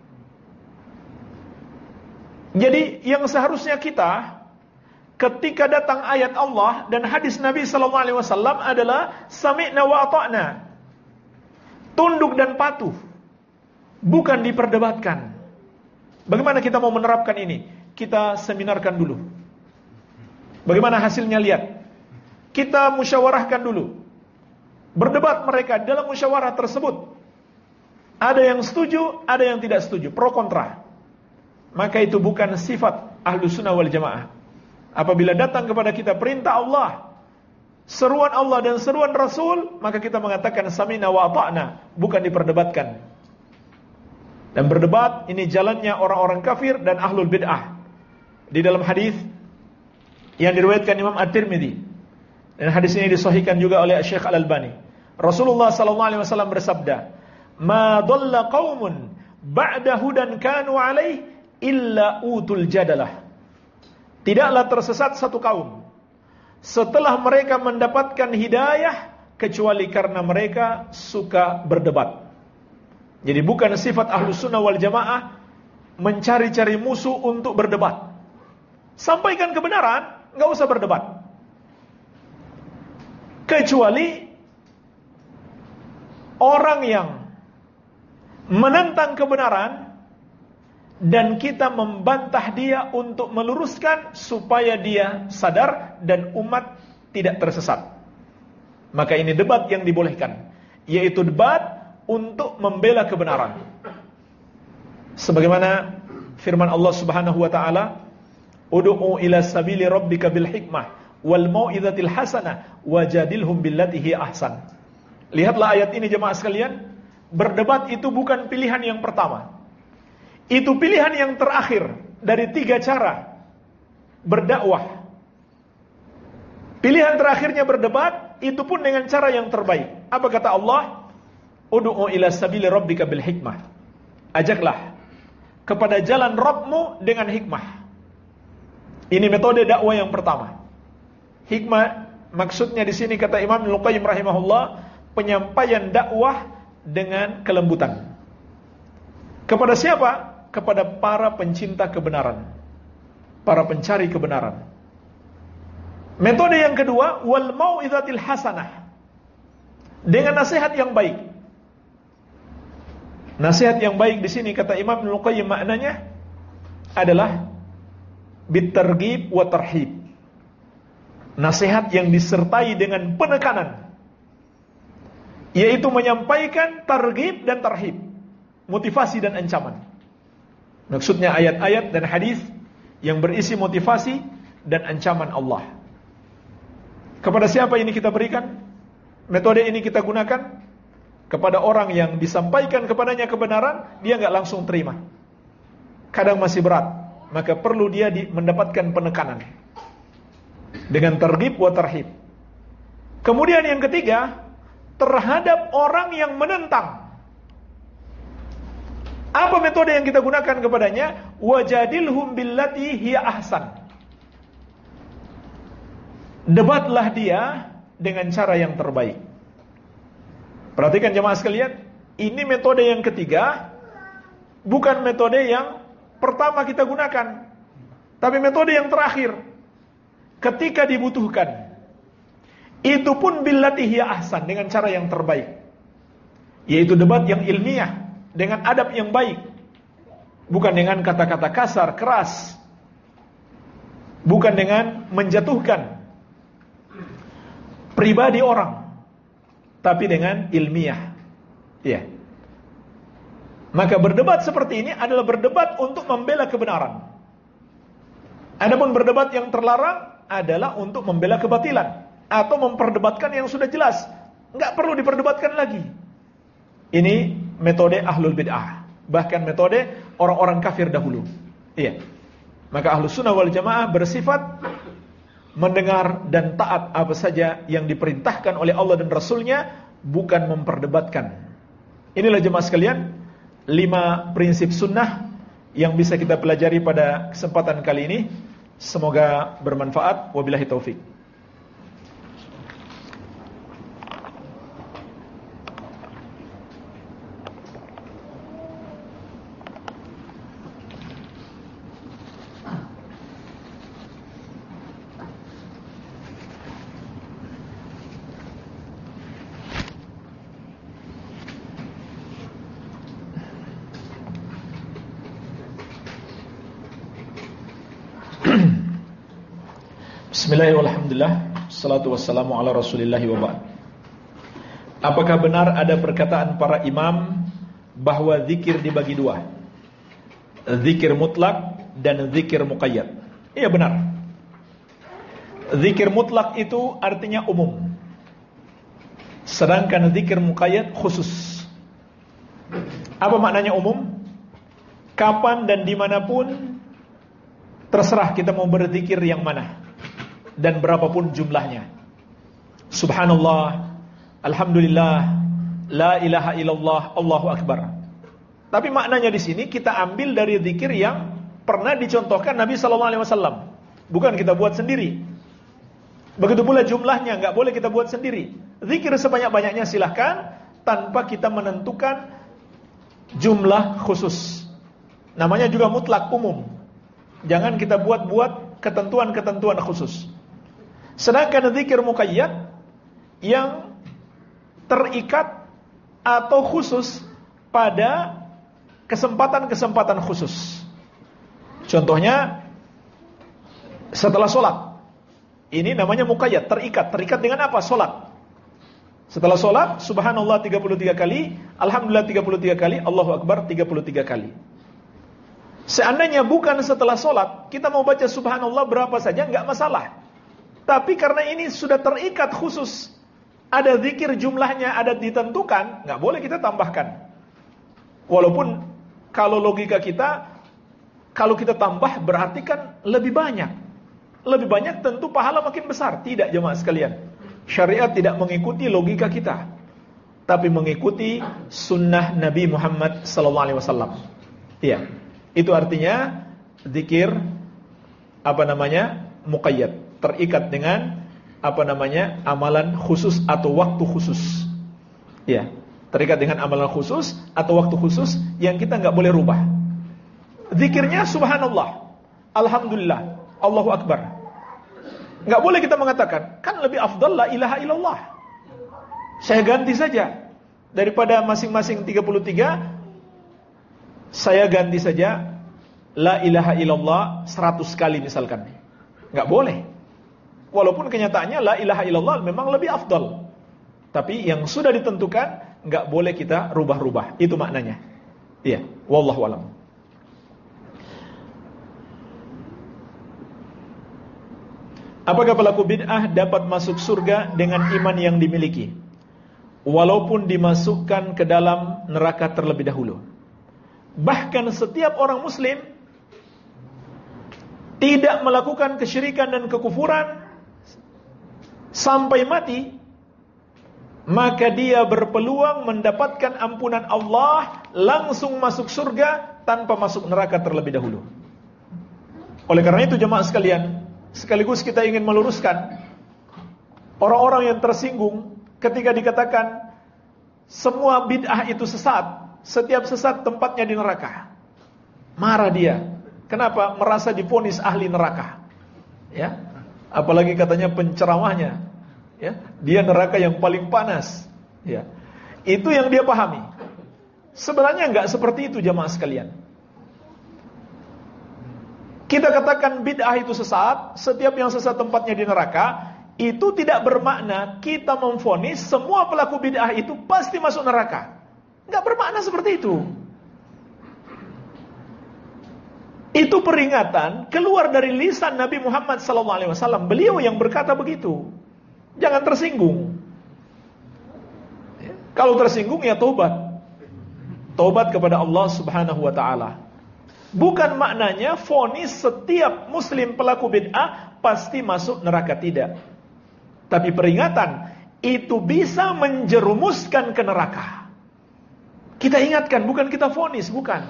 Jadi yang seharusnya kita ketika datang ayat Allah dan hadis Nabi sallallahu alaihi wasallam adalah sami'na wa ata'na. Tunduk dan patuh, bukan diperdebatkan. Bagaimana kita mau menerapkan ini? Kita seminarkan dulu. Bagaimana hasilnya, lihat. Kita musyawarahkan dulu. Berdebat mereka dalam musyawarah tersebut. Ada yang setuju, ada yang tidak setuju, pro kontra. Maka itu bukan sifat Ahlus Sunnah wal Jamaah. Apabila datang kepada kita perintah Allah, seruan Allah dan seruan Rasul, maka kita mengatakan sami'na wa ata'na, bukan diperdebatkan. Dan berdebat ini jalannya orang-orang kafir dan ahlul bid'ah. Di dalam hadis yang diriwayatkan Imam At-Tirmidzi, dan hadis ini disahihkan juga oleh Syekh Al-Albani, Rasulullah sallallahu alaihi wasallam bersabda, "Ma dhalla qaumun ba'da hudan kanu alaih illa utul jadalah." Tidaklah tersesat satu kaum setelah mereka mendapatkan hidayah kecuali karena mereka suka berdebat. Jadi bukan sifat Ahlus Sunnah wal Jamaah mencari-cari musuh untuk berdebat. Sampaikan kebenaran, enggak usah berdebat. Kecuali orang yang menentang kebenaran dan kita membantah dia untuk meluruskan supaya dia sadar dan umat tidak tersesat. Maka ini debat yang dibolehkan, yaitu debat untuk membela kebenaran. Sebagaimana firman Allah Subhanahu wa taala, "Ud'u ila sabili rabbika bil hikmah wal mau'izatil hasanah wajadilhum billati hi ahsan." Lihatlah ayat ini jemaah sekalian, berdebat itu bukan pilihan yang pertama. Itu pilihan yang terakhir dari tiga cara berdakwah. Pilihan terakhirnya berdebat, itu pun dengan cara yang terbaik. Apa kata Allah? Ud'u ila sabili rabbika bil hikmah. Ajaklah kepada jalan Rabbmu dengan hikmah. Ini metode dakwah yang pertama. Hikmah maksudnya di sini kata Imam Ibnu Qayyim rahimahullah, penyampaian dakwah dengan kelembutan. Kepada siapa? Kepada para pencinta kebenaran, para pencari kebenaran. Metode yang kedua, wal mau'izatil hasanah, dengan nasihat yang baik. Nasihat yang baik di sini kata Imam Ibnu Qayyim maknanya adalah bitarghib wa tarhib. Nasihat yang disertai dengan penekanan, yaitu menyampaikan targhib dan tarhib, motivasi dan ancaman. Maksudnya ayat-ayat dan hadis yang berisi motivasi dan ancaman Allah. Kepada siapa ini kita berikan? Metode ini kita gunakan kepada orang yang disampaikan kepadanya kebenaran, dia enggak langsung terima. Kadang masih berat, maka perlu dia di, mendapatkan penekanan dengan targhib wa tarhib. Kemudian yang ketiga, terhadap orang yang menentang. Apa metode yang kita gunakan kepadanya? Wajadilhum billati hiya ahsan. Debatlah dia dengan cara yang terbaik. Perhatikan jemaah sekalian, ini metode yang ketiga, bukan metode yang pertama kita gunakan, tapi metode yang terakhir. Ketika dibutuhkan, itu pun billati hiya ahsan, dengan cara yang terbaik, yaitu debat yang ilmiah, dengan adab yang baik, bukan dengan kata-kata kasar, keras, bukan dengan menjatuhkan pribadi orang, tapi dengan ilmiah. Ya. Maka berdebat seperti ini adalah berdebat untuk membela kebenaran. Adapun berdebat yang terlarang adalah untuk membela kebatilan atau memperdebatkan yang sudah jelas, enggak perlu diperdebatkan lagi. Ini metode ahlul bid'ah, bahkan metode orang-orang kafir dahulu. Iya. Maka Ahlus Sunnah wal Jamaah bersifat mendengar dan taat apa saja yang diperintahkan oleh Allah dan Rasulnya, bukan memperdebatkan. Inilah jemaah sekalian, lima prinsip sunnah yang bisa kita pelajari pada kesempatan kali ini. Semoga bermanfaat. Wabillahi taufik. Bismillahirrahmanirrahim. Salatu wassalamu ala rasulillahi wa ba'd. Apakah benar ada perkataan para imam bahwa zikir dibagi dua, zikir mutlak dan zikir muqayyad? Iya benar. Zikir mutlak itu artinya umum, sedangkan zikir muqayyad khusus. Apa maknanya umum? Kapan dan dimanapun terserah kita mau berzikir yang mana dan berapapun jumlahnya. Subhanallah, alhamdulillah, la ilaha illallah, Allahu akbar. Tapi maknanya di sini kita ambil dari zikir yang pernah dicontohkan Nabi sallallahu alaihi wasallam, bukan kita buat sendiri. Begitu pula jumlahnya enggak boleh kita buat sendiri. Zikir sebanyak-banyaknya silahkan, tanpa kita menentukan jumlah khusus. Namanya juga mutlak, umum. Jangan kita buat-buat ketentuan-ketentuan khusus. Sedangkan zikir muqayyad yang terikat atau khusus pada kesempatan-kesempatan khusus. Contohnya setelah sholat, ini namanya muqayyad, terikat. Terikat dengan apa? Sholat. Setelah sholat, subhanallah tiga puluh tiga kali, alhamdulillah tiga puluh tiga kali, Allahu akbar tiga puluh tiga kali. Seandainya bukan setelah sholat, kita mau baca subhanallah berapa saja, enggak masalah. Tapi karena ini sudah terikat khusus, ada zikir jumlahnya, ada ditentukan, enggak boleh kita tambahkan. Walaupun kalau logika kita, kalau kita tambah berarti kan lebih banyak. Lebih banyak tentu pahala makin besar. Tidak, jemaah sekalian. Syariat tidak mengikuti logika kita, tapi mengikuti sunnah Nabi Muhammad sallallahu alaihi wasallam. Iya. Itu artinya zikir apa namanya? Muqayyad, terikat dengan apa namanya? Amalan khusus atau waktu khusus. Iya, terikat dengan amalan khusus atau waktu khusus yang kita enggak boleh rubah. Zikirnya subhanallah, alhamdulillah, Allahu akbar. Enggak boleh kita mengatakan, kan lebih afdal la ilaha illallah, saya ganti saja. Daripada masing-masing tiga puluh tiga, saya ganti saja la ilaha illallah seratus kali misalkan. Enggak boleh. Walaupun kenyataannya la ilaha illallah memang lebih afdal, tapi yang sudah ditentukan enggak boleh kita rubah-rubah. Itu maknanya. Iya, wallahu a'lam. Apakah pelaku bid'ah dapat masuk surga dengan iman yang dimiliki, walaupun dimasukkan ke dalam neraka terlebih dahulu? Bahkan setiap orang muslim tidak melakukan kesyirikan dan kekufuran sampai mati, maka dia berpeluang mendapatkan ampunan Allah, langsung masuk surga tanpa masuk neraka terlebih dahulu. Oleh karena itu jemaah sekalian, sekaligus kita ingin meluruskan orang-orang yang tersinggung ketika dikatakan semua bid'ah itu sesat, setiap sesat tempatnya di neraka. Marah dia. Kenapa? Merasa divonis ahli neraka. Ya. Apalagi katanya penceramahnya, ya, dia neraka yang paling panas. Ya. Itu yang dia pahami. Sebenarnya enggak seperti itu jemaah sekalian. Kita katakan bid'ah itu sesat, setiap yang sesat tempatnya di neraka, itu tidak bermakna kita memvonis semua pelaku bid'ah itu pasti masuk neraka. Enggak bermakna seperti itu. Itu peringatan keluar dari lisan Nabi Muhammad sallallahu alaihi wasallam. Beliau yang berkata begitu. Jangan tersinggung. Kalau tersinggung ya tobat. Tobat kepada Allah Subhanahu wa taala. Bukan maknanya vonis setiap muslim pelaku bid'ah pasti masuk neraka, tidak. Tapi peringatan itu bisa menjerumuskan ke neraka. Kita ingatkan, bukan kita vonis, bukan.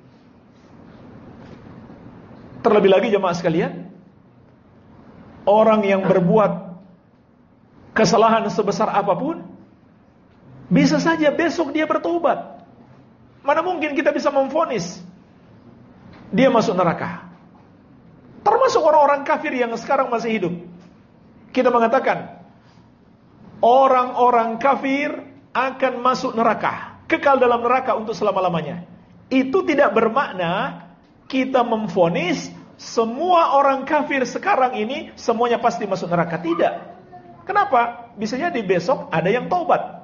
Terlebih lagi jemaah sekalian, orang yang berbuat kesalahan sebesar apapun, bisa saja besok dia bertobat. Mana mungkin kita bisa memvonis dia masuk neraka. Termasuk orang-orang kafir yang sekarang masih hidup. Kita mengatakan orang-orang kafir akan masuk neraka, kekal dalam neraka untuk selama-lamanya. Itu tidak bermakna kita memvonis semua orang kafir sekarang ini semuanya pasti masuk neraka. Tidak. Kenapa? Bisa jadi besok ada yang taubat.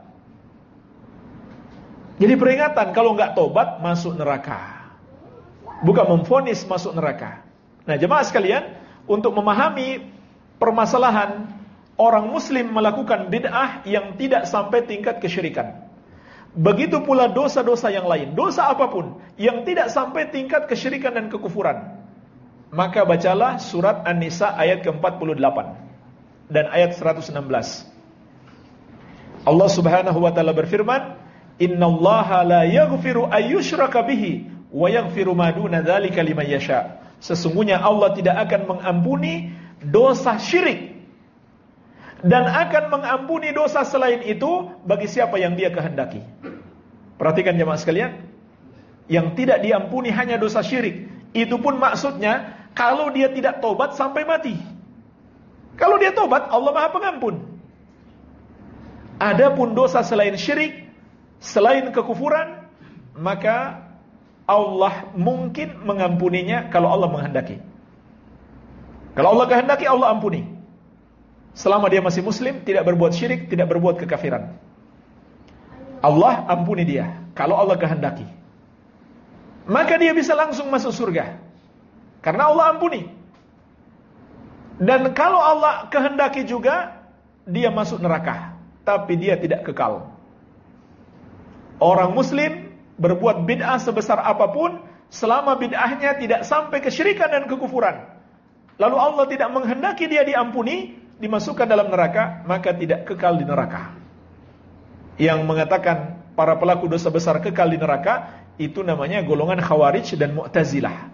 Jadi peringatan, kalau enggak taubat masuk neraka. Bukan memvonis masuk neraka. Nah jemaah sekalian, untuk memahami permasalahan orang muslim melakukan bid'ah yang tidak sampai tingkat kesyirikan. Begitu pula dosa-dosa yang lain, dosa apapun yang tidak sampai tingkat kesyirikan dan kekufuran. Maka bacalah surat An-Nisa ayat ke empat puluh delapan dan ayat seratus enam belas. Allah Subhanahu wa taala berfirman, "Innallaha la yaghfiru ayyushraka bihi wa yaghfiru ma duna dzalika liman yasha." Sesungguhnya Allah tidak akan mengampuni dosa syirik dan akan mengampuni dosa selain itu bagi siapa yang Dia kehendaki. Perhatikan jemaah sekalian, yang tidak diampuni hanya dosa syirik. Itu pun maksudnya kalau dia tidak tobat sampai mati. Kalau dia tobat, Allah Maha Pengampun. Adapun dosa selain syirik, selain kekufuran, maka Allah mungkin mengampuninya kalau Allah menghendaki. Kalau Allah kehendaki, Allah ampuni. Selama dia masih muslim, tidak berbuat syirik, tidak berbuat kekafiran, Allah ampuni dia. Kalau Allah kehendaki, maka dia bisa langsung masuk surga, karena Allah ampuni. Dan kalau Allah kehendaki juga, dia masuk neraka, tapi dia tidak kekal. Orang muslim berbuat bid'ah sebesar apapun, selama bid'ahnya tidak sampai kesyirikan dan kekufuran, lalu Allah tidak menghendaki dia diampuni, dimasukkan dalam neraka, maka tidak kekal di neraka. Yang mengatakan para pelaku dosa besar kekal di neraka, itu namanya golongan Khawarij dan Mu'tazilah.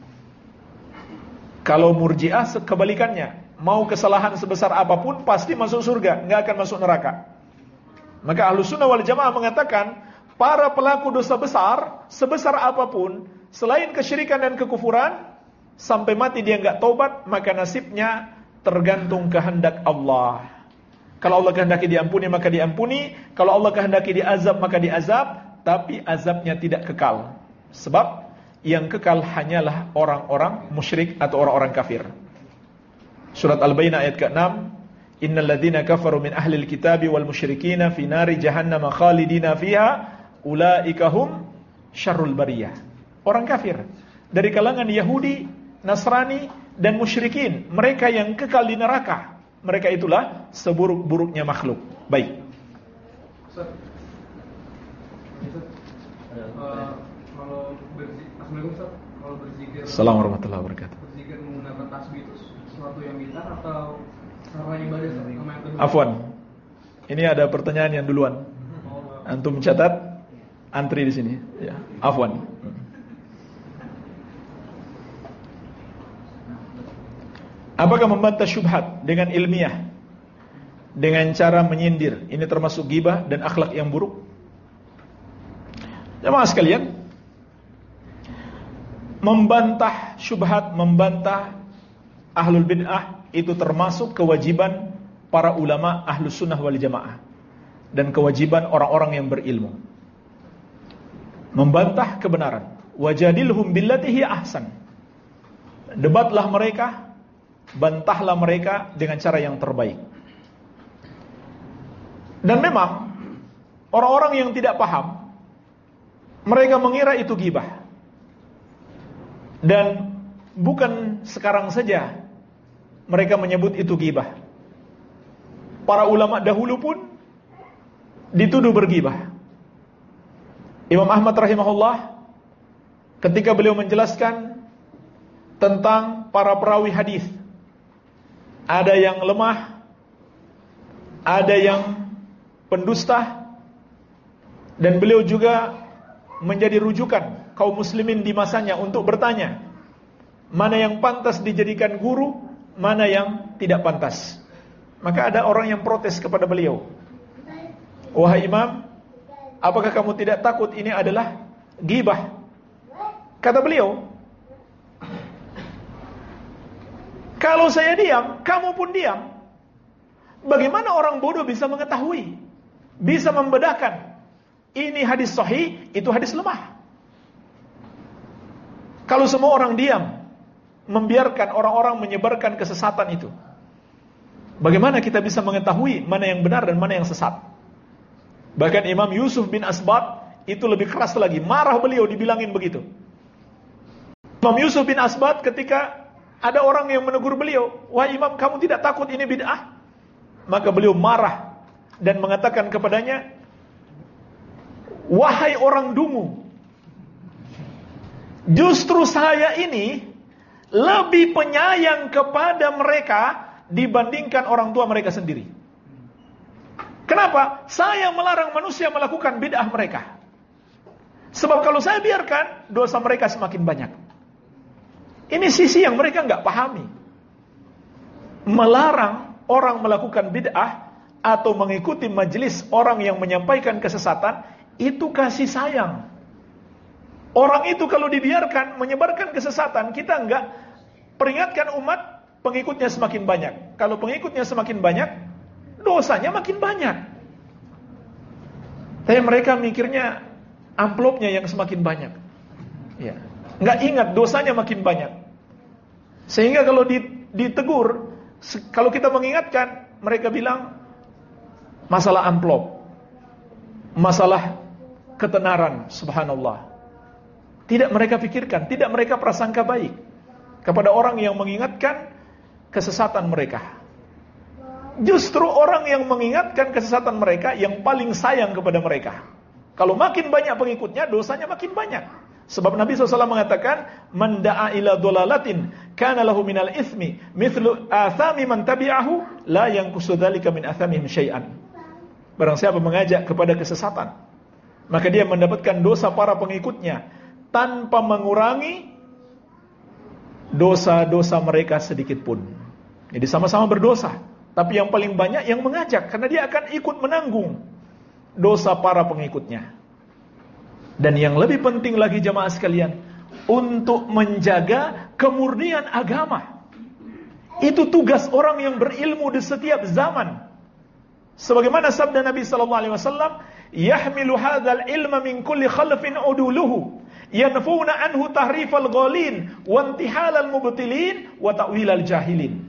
Kalau Murji'ah kebalikannya, mau kesalahan sebesar apapun pasti masuk surga, nggak akan masuk neraka. Maka Ahlus Sunnah wal Jamaah mengatakan, para pelaku dosa besar sebesar apapun selain kesyirikan dan kekufuran, sampai mati dia nggak taubat, maka nasibnya tergantung kehendak Allah. Kalau Allah kehendaki diampuni, maka diampuni. Kalau Allah kehendaki diazab, maka diazab. Tapi azabnya tidak kekal. Sebab yang kekal hanyalah orang-orang musyrik atau orang-orang kafir. Surat Al-Bayyinah ayat keenam, Innal ladzina kafaru min ahlil kitabi wal musyrikina fi nari jahannam khalidina fiha ulaika hum syarrul bariyah. Orang kafir dari kalangan Yahudi, Nasrani dan musyrikin, mereka yang kekal di neraka. Mereka itulah seburuk-buruknya makhluk. Baik.
Ustaz, uh, kalau berzikir, Assalamualaikum Ustaz, kalau berzikir,
Assalamualaikum warahmatullahi wabarakatuh.
Berzikir menggunakan tasbih itu sesuatu yang bid'ah atau cara ibadah sama yang kedua?
Afwan, ini ada pertanyaan yang duluan. Antum catat, antri di sini. Ya, afwan. Apakah membantah syubhat dengan ilmiah, dengan cara menyindir, ini termasuk ghibah dan akhlak yang buruk? Jemaah sekalian, membantah syubhat, membantah ahlul bid'ah, itu termasuk kewajiban para ulama ahlus sunnah wal jamaah, dan kewajiban orang-orang yang berilmu. Membantah kebenaran. Wajadilhum billati hiya ahsan. Debatlah mereka, bantahlah mereka dengan cara yang terbaik. Dan memang orang-orang yang tidak paham, mereka mengira itu ghibah. Dan bukan sekarang saja mereka menyebut itu ghibah. Para ulama dahulu pun dituduh berghibah. Imam Ahmad rahimahullah, ketika beliau menjelaskan tentang para perawi hadis, ada yang lemah, ada yang pendusta, dan beliau juga menjadi rujukan kaum muslimin di masanya untuk bertanya, mana yang pantas dijadikan guru, mana yang tidak pantas. Maka ada orang yang protes kepada beliau, wahai imam, apakah kamu tidak takut ini adalah ghibah? Kata beliau, kalau saya diam, kamu pun diam. Bagaimana orang bodoh bisa mengetahui, bisa membedakan ini hadis sahih, itu hadis lemah? Kalau semua orang diam, membiarkan orang-orang menyebarkan kesesatan itu, bagaimana kita bisa mengetahui mana yang benar dan mana yang sesat? Bahkan Imam Yusuf bin Asbat itu lebih keras lagi, marah beliau dibilangin begitu. Imam Yusuf bin Asbat ketika ada orang yang menegur beliau, "Wah imam, kamu tidak takut ini bid'ah?" Maka beliau marah dan mengatakan kepadanya, "Wahai orang dungu, justru saya ini lebih penyayang kepada mereka dibandingkan orang tua mereka sendiri. Kenapa? Saya melarang manusia melakukan bid'ah mereka. Sebab kalau saya biarkan, dosa mereka semakin banyak." Ini sisi yang mereka nggak pahami. Melarang orang melakukan bid'ah atau mengikuti majelis orang yang menyampaikan kesesatan, itu kasih sayang. Orang itu kalau dibiarkan menyebarkan kesesatan, kita nggak peringatkan umat, pengikutnya semakin banyak. Kalau pengikutnya semakin banyak, dosanya makin banyak. Tapi mereka mikirnya amplopnya yang semakin banyak. Ya. Nggak ingat dosanya makin banyak. Sehingga kalau ditegur, kalau kita mengingatkan, mereka bilang masalah amplop, masalah ketenaran, subhanallah. Tidak mereka pikirkan, tidak mereka prasangka baik kepada orang yang mengingatkan kesesatan mereka. Justru orang yang mengingatkan kesesatan mereka yang paling sayang kepada mereka. Kalau makin banyak pengikutnya, dosanya makin banyak. Sebab Nabi shallallahu alaihi wasallam mengatakan, "Man da'a ila dhalalatin kana lahu minal itsmi mithlu athami man tabi'ahu la yanqusu dzalika min athamihim syai'an." Barang siapa mengajak kepada kesesatan, maka dia mendapatkan dosa para pengikutnya tanpa mengurangi dosa-dosa mereka sedikit pun. Jadi sama-sama berdosa, tapi yang paling banyak yang mengajak, karena dia akan ikut menanggung dosa para pengikutnya. Dan yang lebih penting lagi jamaah sekalian, untuk menjaga kemurnian agama. Itu tugas orang yang berilmu di setiap zaman. Sebagaimana sabda Nabi sallallahu alaihi wasallam, "Yahmilu hadzal ilma min kulli khalfin uduluhu, yanfuna anhu tahrifal ghalin wa intihalal mubtilin wa ta'wilal jahilin."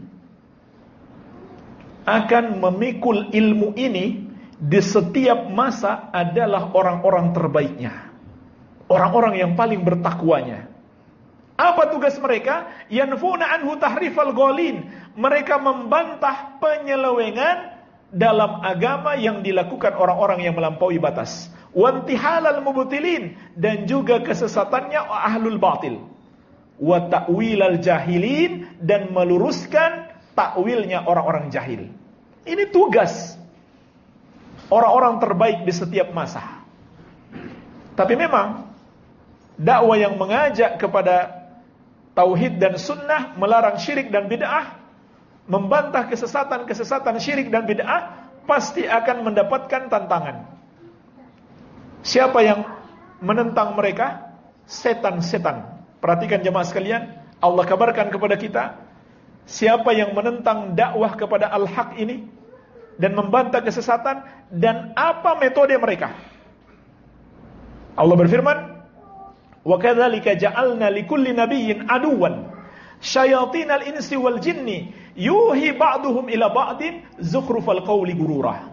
Akan memikul ilmu ini di setiap masa adalah orang-orang terbaiknya, orang-orang yang paling bertakwanya. Apa tugas mereka? Yanfuna anhu tahrifal ghalin. Mereka membantah penyelewengan dalam agama yang dilakukan orang-orang yang melampaui batas. Wantihalal mubtilin, dan juga kesesatannya ahlul batil. Wa ta'wilal jahilin, dan meluruskan takwilnya orang-orang jahil. Ini tugas orang-orang terbaik di setiap masa. Tapi memang dakwah yang mengajak kepada tauhid dan sunnah, melarang syirik dan bid'ah, membantah kesesatan-kesesatan syirik dan bid'ah, pasti akan mendapatkan tantangan. Siapa yang menentang mereka? Setan-setan. Perhatikan jemaah sekalian, Allah kabarkan kepada kita, siapa yang menentang dakwah kepada al-haq ini dan membantah kesesatan, dan apa metode mereka? Allah berfirman, "Wa kadzalika ja'alna likulli nabiyyin aduwan syayatinal insi wal jinni yuhi ba'duhum ila ba'din zukhrufal qawli gurura."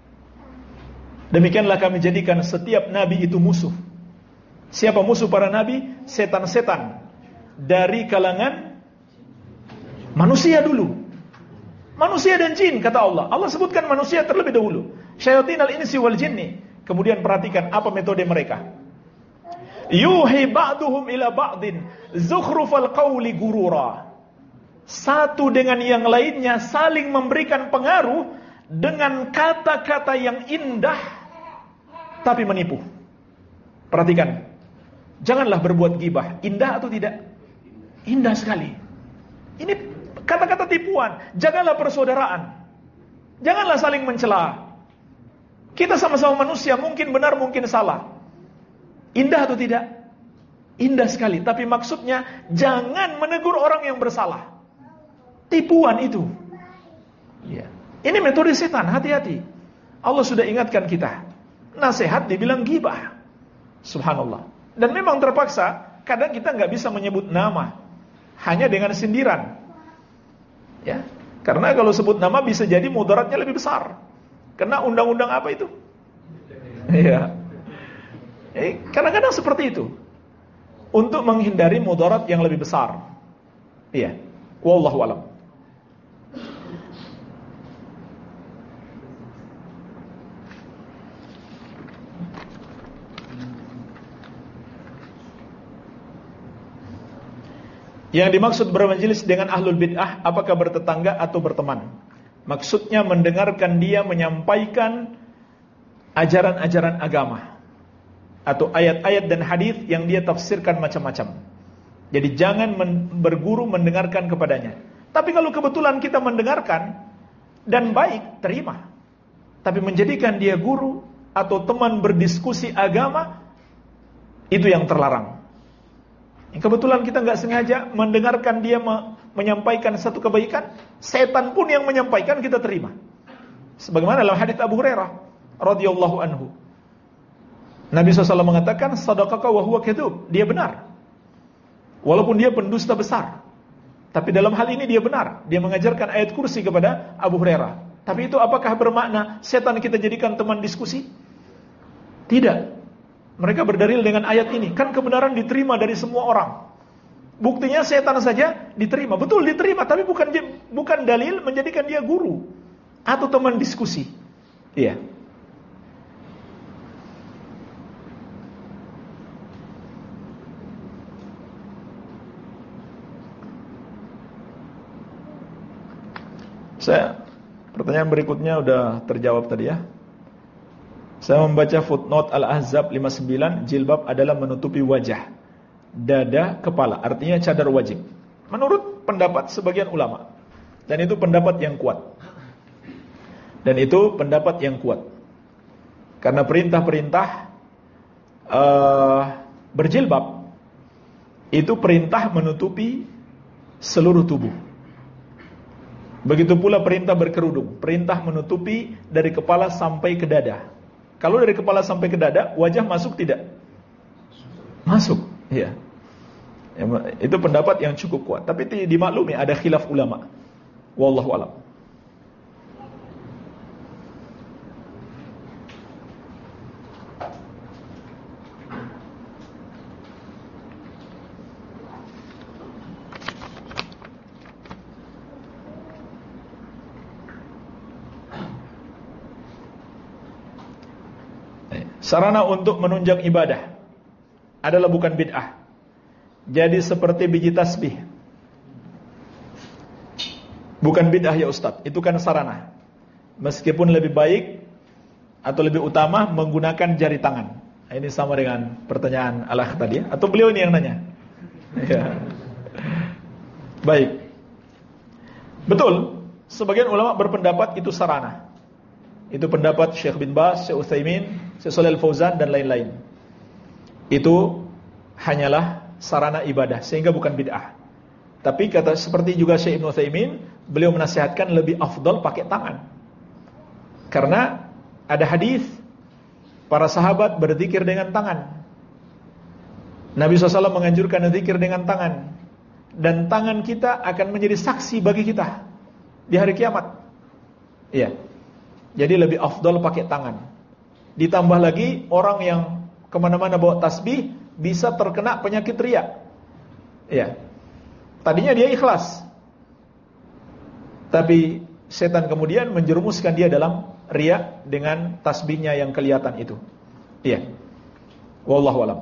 Demikianlah kami jadikan setiap nabi itu musuh. Siapa musuh para nabi? Setan-setan dari kalangan manusia dulu. Manusia dan jin, kata Allah. Allah sebutkan manusia terlebih dahulu. Syayatinal insi wal jinni. Kemudian perhatikan apa metode mereka. Yuhi ba'duhum ila ba'din zukhrufal qawli gurura. Satu dengan yang lainnya saling memberikan pengaruh dengan kata-kata yang indah tapi menipu. Perhatikan, janganlah berbuat gibah. Indah atau tidak? Indah sekali. Ini kata-kata tipuan. Janganlah persaudaraan. Janganlah saling mencela. Kita sama-sama manusia, mungkin benar, mungkin salah. Indah atau tidak? Indah sekali. Tapi maksudnya, jangan menegur orang yang bersalah. Tipuan itu. Ya. Ini metode setan, hati-hati. Allah sudah ingatkan kita. Nasihat dibilang gibah. Subhanallah. Dan memang terpaksa, kadang kita nggak bisa menyebut nama. Hanya dengan sindiran. Ya. Karena kalau sebut nama bisa jadi mudaratnya lebih besar. Kena undang-undang apa itu? Iya. Eh, kadang-kadang seperti itu. Untuk menghindari mudarat yang lebih besar. Iya. Wallahu a'lam. Yang dimaksud bermajelis dengan ahlul bid'ah, apakah bertetangga atau berteman? Maksudnya mendengarkan dia menyampaikan ajaran-ajaran agama atau ayat-ayat dan hadis yang dia tafsirkan macam-macam. Jadi jangan men- berguru mendengarkan kepadanya. Tapi kalau kebetulan kita mendengarkan dan baik, terima. Tapi menjadikan dia guru atau teman berdiskusi agama, itu yang terlarang. Kebetulan kita nggak sengaja mendengarkan dia me- menyampaikan satu kebaikan, setan pun yang menyampaikan kita terima. Sebagaimana dalam hadits Abu Hurairah radhiyallahu anhu, Nabi shallallahu alaihi wasallam mengatakan, sadaqaka wa huwa kadzub, dia benar, walaupun dia pendusta besar. Tapi dalam hal ini dia benar, dia mengajarkan ayat kursi kepada Abu Hurairah. Tapi itu apakah bermakna setan kita jadikan teman diskusi? Tidak. Mereka berdalil dengan ayat ini. Kan kebenaran diterima dari semua orang. Buktinya setan saja diterima. Betul diterima, tapi bukan bukan dalil menjadikan dia guru atau teman diskusi. Iya. Saya pertanyaan berikutnya udah terjawab tadi ya. Saya membaca footnote Al-Ahzab lima puluh sembilan, jilbab adalah menutupi wajah, dada, kepala, artinya cadar wajib. Menurut pendapat sebagian ulama, dan itu pendapat yang kuat. Dan itu pendapat yang kuat. Karena perintah-perintah uh, berjilbab itu perintah menutupi seluruh tubuh. Begitu pula perintah berkerudung, perintah menutupi dari kepala sampai ke dada. Kalau dari kepala sampai ke dada, wajah masuk tidak? Masuk, iya. Ya, itu pendapat yang cukup kuat. Tapi dimaklumi ada khilaf ulama. Wallahu a'lam. Sarana untuk menunjang ibadah adalah bukan bid'ah. Jadi seperti biji tasbih, bukan bid'ah ya Ustaz, itu kan sarana. Meskipun lebih baik atau lebih utama menggunakan jari tangan. Ini sama dengan pertanyaan Al-Akh tadi ya? Atau beliau ini yang nanya? Ya. Baik. Betul, sebagian ulama berpendapat itu sarana. Itu pendapat Syekh bin Baz, Syekh Utsaimin, Syekh Shalih Al-Fauzan dan lain-lain. Itu hanyalah sarana ibadah sehingga bukan bid'ah. Tapi kata seperti juga Syekh Ibnu Utsaimin, beliau menasihatkan lebih afdal pakai tangan. Karena ada hadis para sahabat berzikir dengan tangan. Nabi shallallahu alaihi wasallam menganjurkan zikir dengan tangan, dan tangan kita akan menjadi saksi bagi kita di hari kiamat. Iya. Jadi lebih afdal pakai tangan. Ditambah lagi orang yang kemana-mana bawa tasbih bisa terkena penyakit riya. Ya. Tadinya dia ikhlas, tapi setan kemudian menjerumuskan dia dalam riya dengan tasbihnya yang kelihatan itu. Iya. Wallahu a'lam.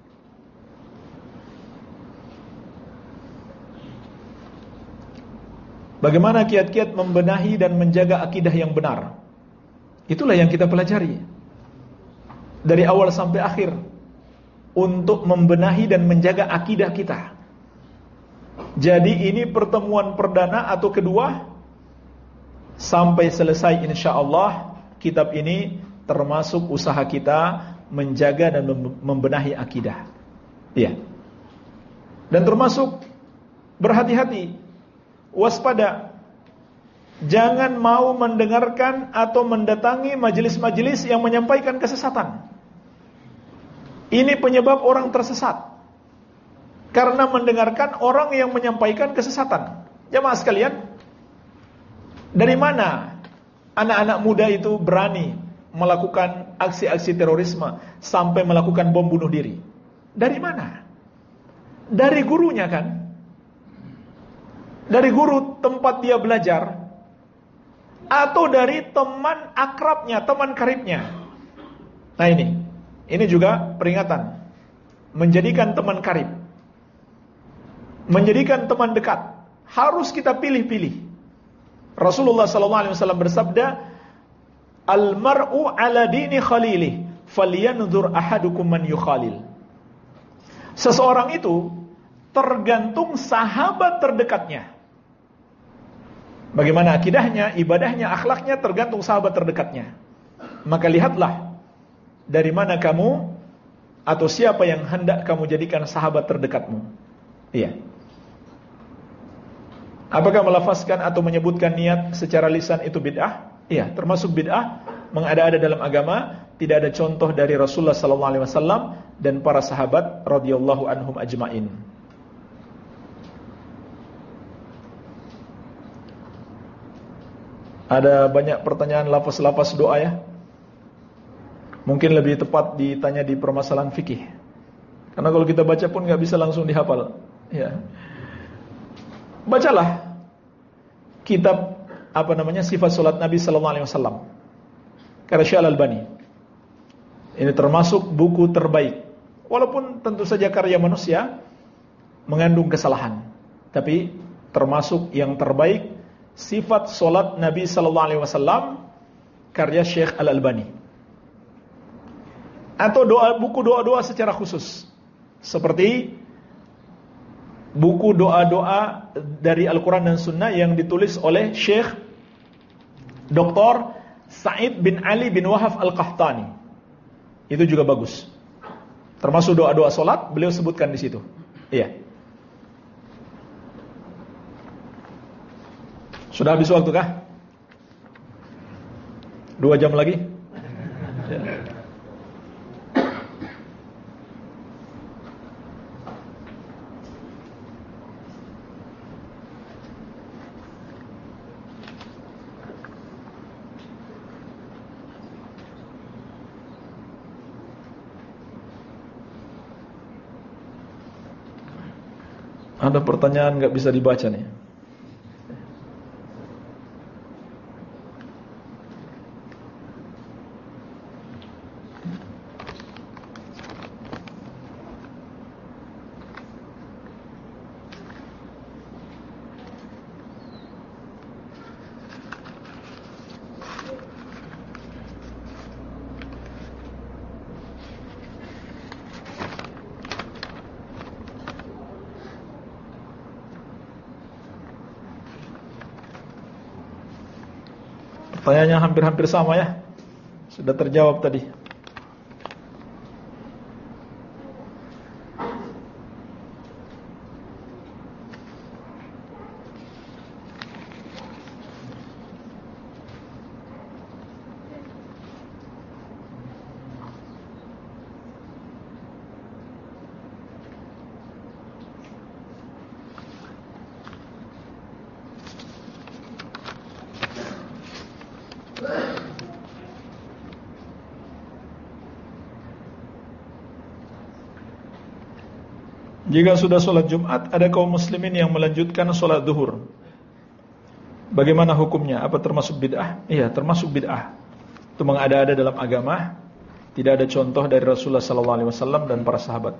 Bagaimana kiat-kiat membenahi dan menjaga akidah yang benar? Itulah yang kita pelajari dari awal sampai akhir untuk membenahi dan menjaga akidah kita. Jadi ini pertemuan perdana atau kedua. Sampai selesai insyaallah kitab ini termasuk usaha kita menjaga dan membenahi akidah. Iya. Dan termasuk berhati-hati, waspada. Jangan mau mendengarkan atau mendatangi majelis-majelis yang menyampaikan kesesatan. Ini penyebab orang tersesat. Karena mendengarkan orang yang menyampaikan kesesatan. Jamaah sekalian, dari mana anak-anak muda itu berani melakukan aksi-aksi terorisme sampai melakukan bom bunuh diri? Dari mana? Dari gurunya kan? dari guru tempat dia belajar, atau dari teman akrabnya, teman karibnya. Nah ini, ini juga peringatan. Menjadikan teman karib, menjadikan teman dekat, harus kita pilih-pilih. Rasulullah sallallahu alaihi wasallam bersabda, "Al-mar'u ala dini khalilih, falyanzur ahadukum man yukhalil." Seseorang itu tergantung sahabat terdekatnya. Bagaimana akidahnya, ibadahnya, akhlaknya tergantung sahabat terdekatnya. Maka lihatlah dari mana kamu atau siapa yang hendak kamu jadikan sahabat terdekatmu. Iya. Apakah melafazkan atau menyebutkan niat secara lisan itu bid'ah? Iya, termasuk bid'ah, mengada-ada dalam agama, tidak ada contoh dari Rasulullah sallallahu alaihi wasallam dan para sahabat radhiyallahu anhum ajmain. Ada banyak pertanyaan lafaz-lafaz doa ya. Mungkin lebih tepat ditanya di permasalahan fikih. Karena kalau kita baca pun nggak bisa langsung dihafal. Ya. Bacalah kitab apa namanya sifat salat Nabi sallallahu alaihi wasallam. Karya Syekh Al-Albani. Ini termasuk buku terbaik. Walaupun tentu saja karya manusia mengandung kesalahan, tapi termasuk yang terbaik sifat salat Nabi sallallahu alaihi wasallam karya Syekh Al-Albani. Atau doa, buku doa-doa secara khusus, seperti buku doa-doa dari Al-Quran dan Sunnah yang ditulis oleh Syekh Doktor Sa'id bin Ali bin Wahab Al-Qahtani. Itu juga bagus. Termasuk doa-doa solat, beliau sebutkan di situ. Iya. Sudah habis waktu kah? Dua jam lagi? Ya. Ada pertanyaan nggak bisa dibaca nih. Pertanyaannya hampir-hampir sama ya. Sudah terjawab tadi. Jika sudah sholat Jumat, ada kaum muslimin yang melanjutkan sholat duhur. Bagaimana hukumnya? Apa termasuk bid'ah? Iya, termasuk bid'ah. Itu mengada-ada dalam agama. Tidak ada contoh dari Rasulullah sallallahu alaihi wasallam dan para sahabat.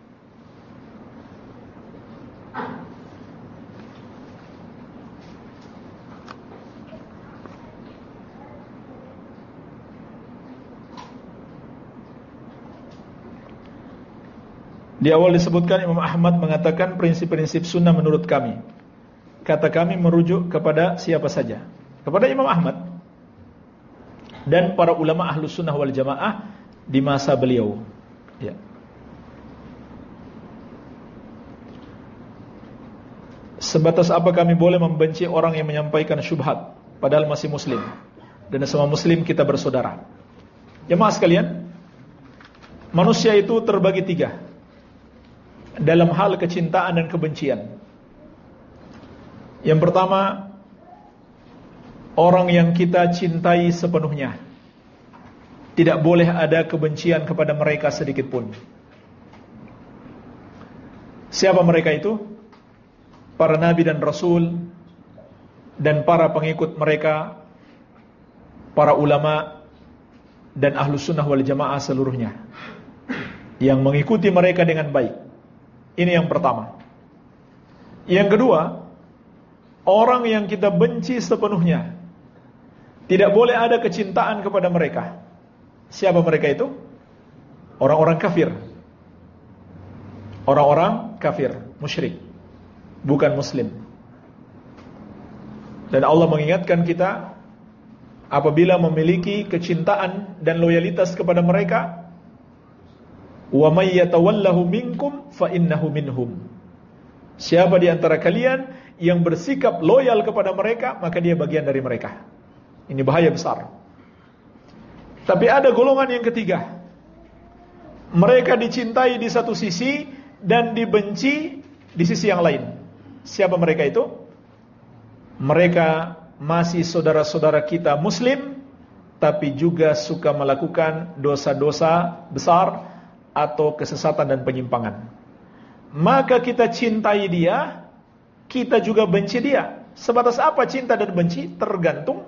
Di awal disebutkan Imam Ahmad mengatakan prinsip-prinsip sunnah menurut kami. Kata kami merujuk kepada siapa saja? Kepada Imam Ahmad dan para ulama ahlus sunnah wal jamaah di masa beliau. Ya. Sebatas apa kami boleh membenci orang yang menyampaikan syubhat padahal masih muslim, dan semua muslim kita bersaudara. Jemaah sekalian, manusia itu terbagi tiga dalam hal kecintaan dan kebencian. Yang pertama, orang yang kita cintai sepenuhnya. Tidak boleh ada kebencian kepada mereka sedikit pun. Siapa mereka itu? para nabi dan rasul, dan para pengikut mereka, para ulama dan ahlu sunnah wal jamaah seluruhnya, yang mengikuti mereka dengan baik. Ini yang pertama. Yang kedua, orang yang kita benci sepenuhnya, tidak boleh ada kecintaan kepada mereka. Siapa mereka itu? Orang-orang kafir. Orang-orang kafir, musyrik, bukan muslim. Dan Allah mengingatkan kita, apabila memiliki kecintaan dan loyalitas kepada mereka, wa may yatawallahu minkum fa innahu minhum. Siapa di antara kalian yang bersikap loyal kepada mereka, maka dia bagian dari mereka. Ini bahaya besar. Tapi ada golongan yang ketiga. Mereka dicintai di satu sisi dan dibenci di sisi yang lain. Siapa mereka itu? Mereka masih saudara-saudara kita muslim, tapi juga suka melakukan dosa-dosa besar atau kesesatan dan penyimpangan. Maka kita cintai dia, kita juga benci dia. Sebatas apa cinta dan benci? Tergantung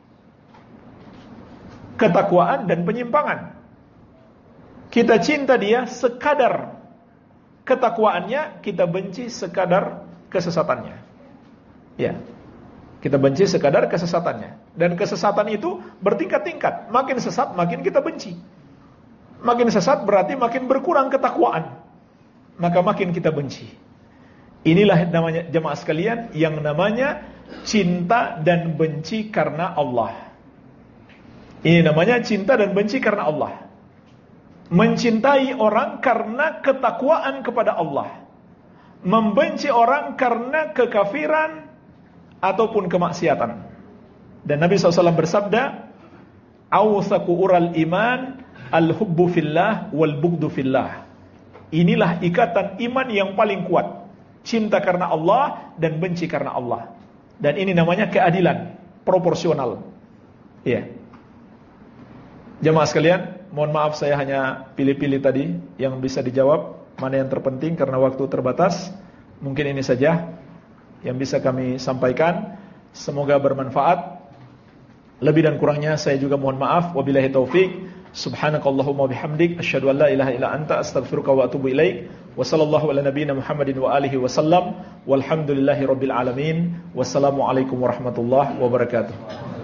ketakwaan dan penyimpangan. Kita cinta dia sekadar ketakwaannya, kita benci sekadar kesesatannya. Ya. Kita benci sekadar kesesatannya. Dan kesesatan itu bertingkat-tingkat. Makin sesat, makin kita benci. Makin sesat berarti makin berkurang ketakwaan, maka makin kita benci. Inilah namanya, jemaah sekalian, yang namanya cinta dan benci karena Allah. Ini namanya cinta dan benci karena Allah. Mencintai orang karena ketakwaan kepada Allah, membenci orang karena kekafiran ataupun kemaksiatan. Dan Nabi shallallahu alaihi wasallam bersabda, "Awsaqu ural iman al-hubbu fillah wal bughdu fillah." Inilah ikatan iman yang paling kuat, cinta karena Allah dan benci karena Allah. Dan ini namanya keadilan, proporsional. Iya. Jemaah sekalian, mohon maaf saya hanya pilih-pilih tadi yang bisa dijawab, mana yang terpenting karena waktu terbatas. Mungkin ini saja yang bisa kami sampaikan. Semoga bermanfaat. Lebih dan kurangnya saya juga mohon maaf. Wabillahi taufik. Subhanakallahumma bihamdik, asyhadu an la ilaha illa anta, astaghfiruka wa atubu ilaik. Wa sallallahu ala nabiyyina Muhammadin wa alihi wasallam. Walhamdulillahi rabbil alamin. Wassalamualaikum warahmatullahi wabarakatuh.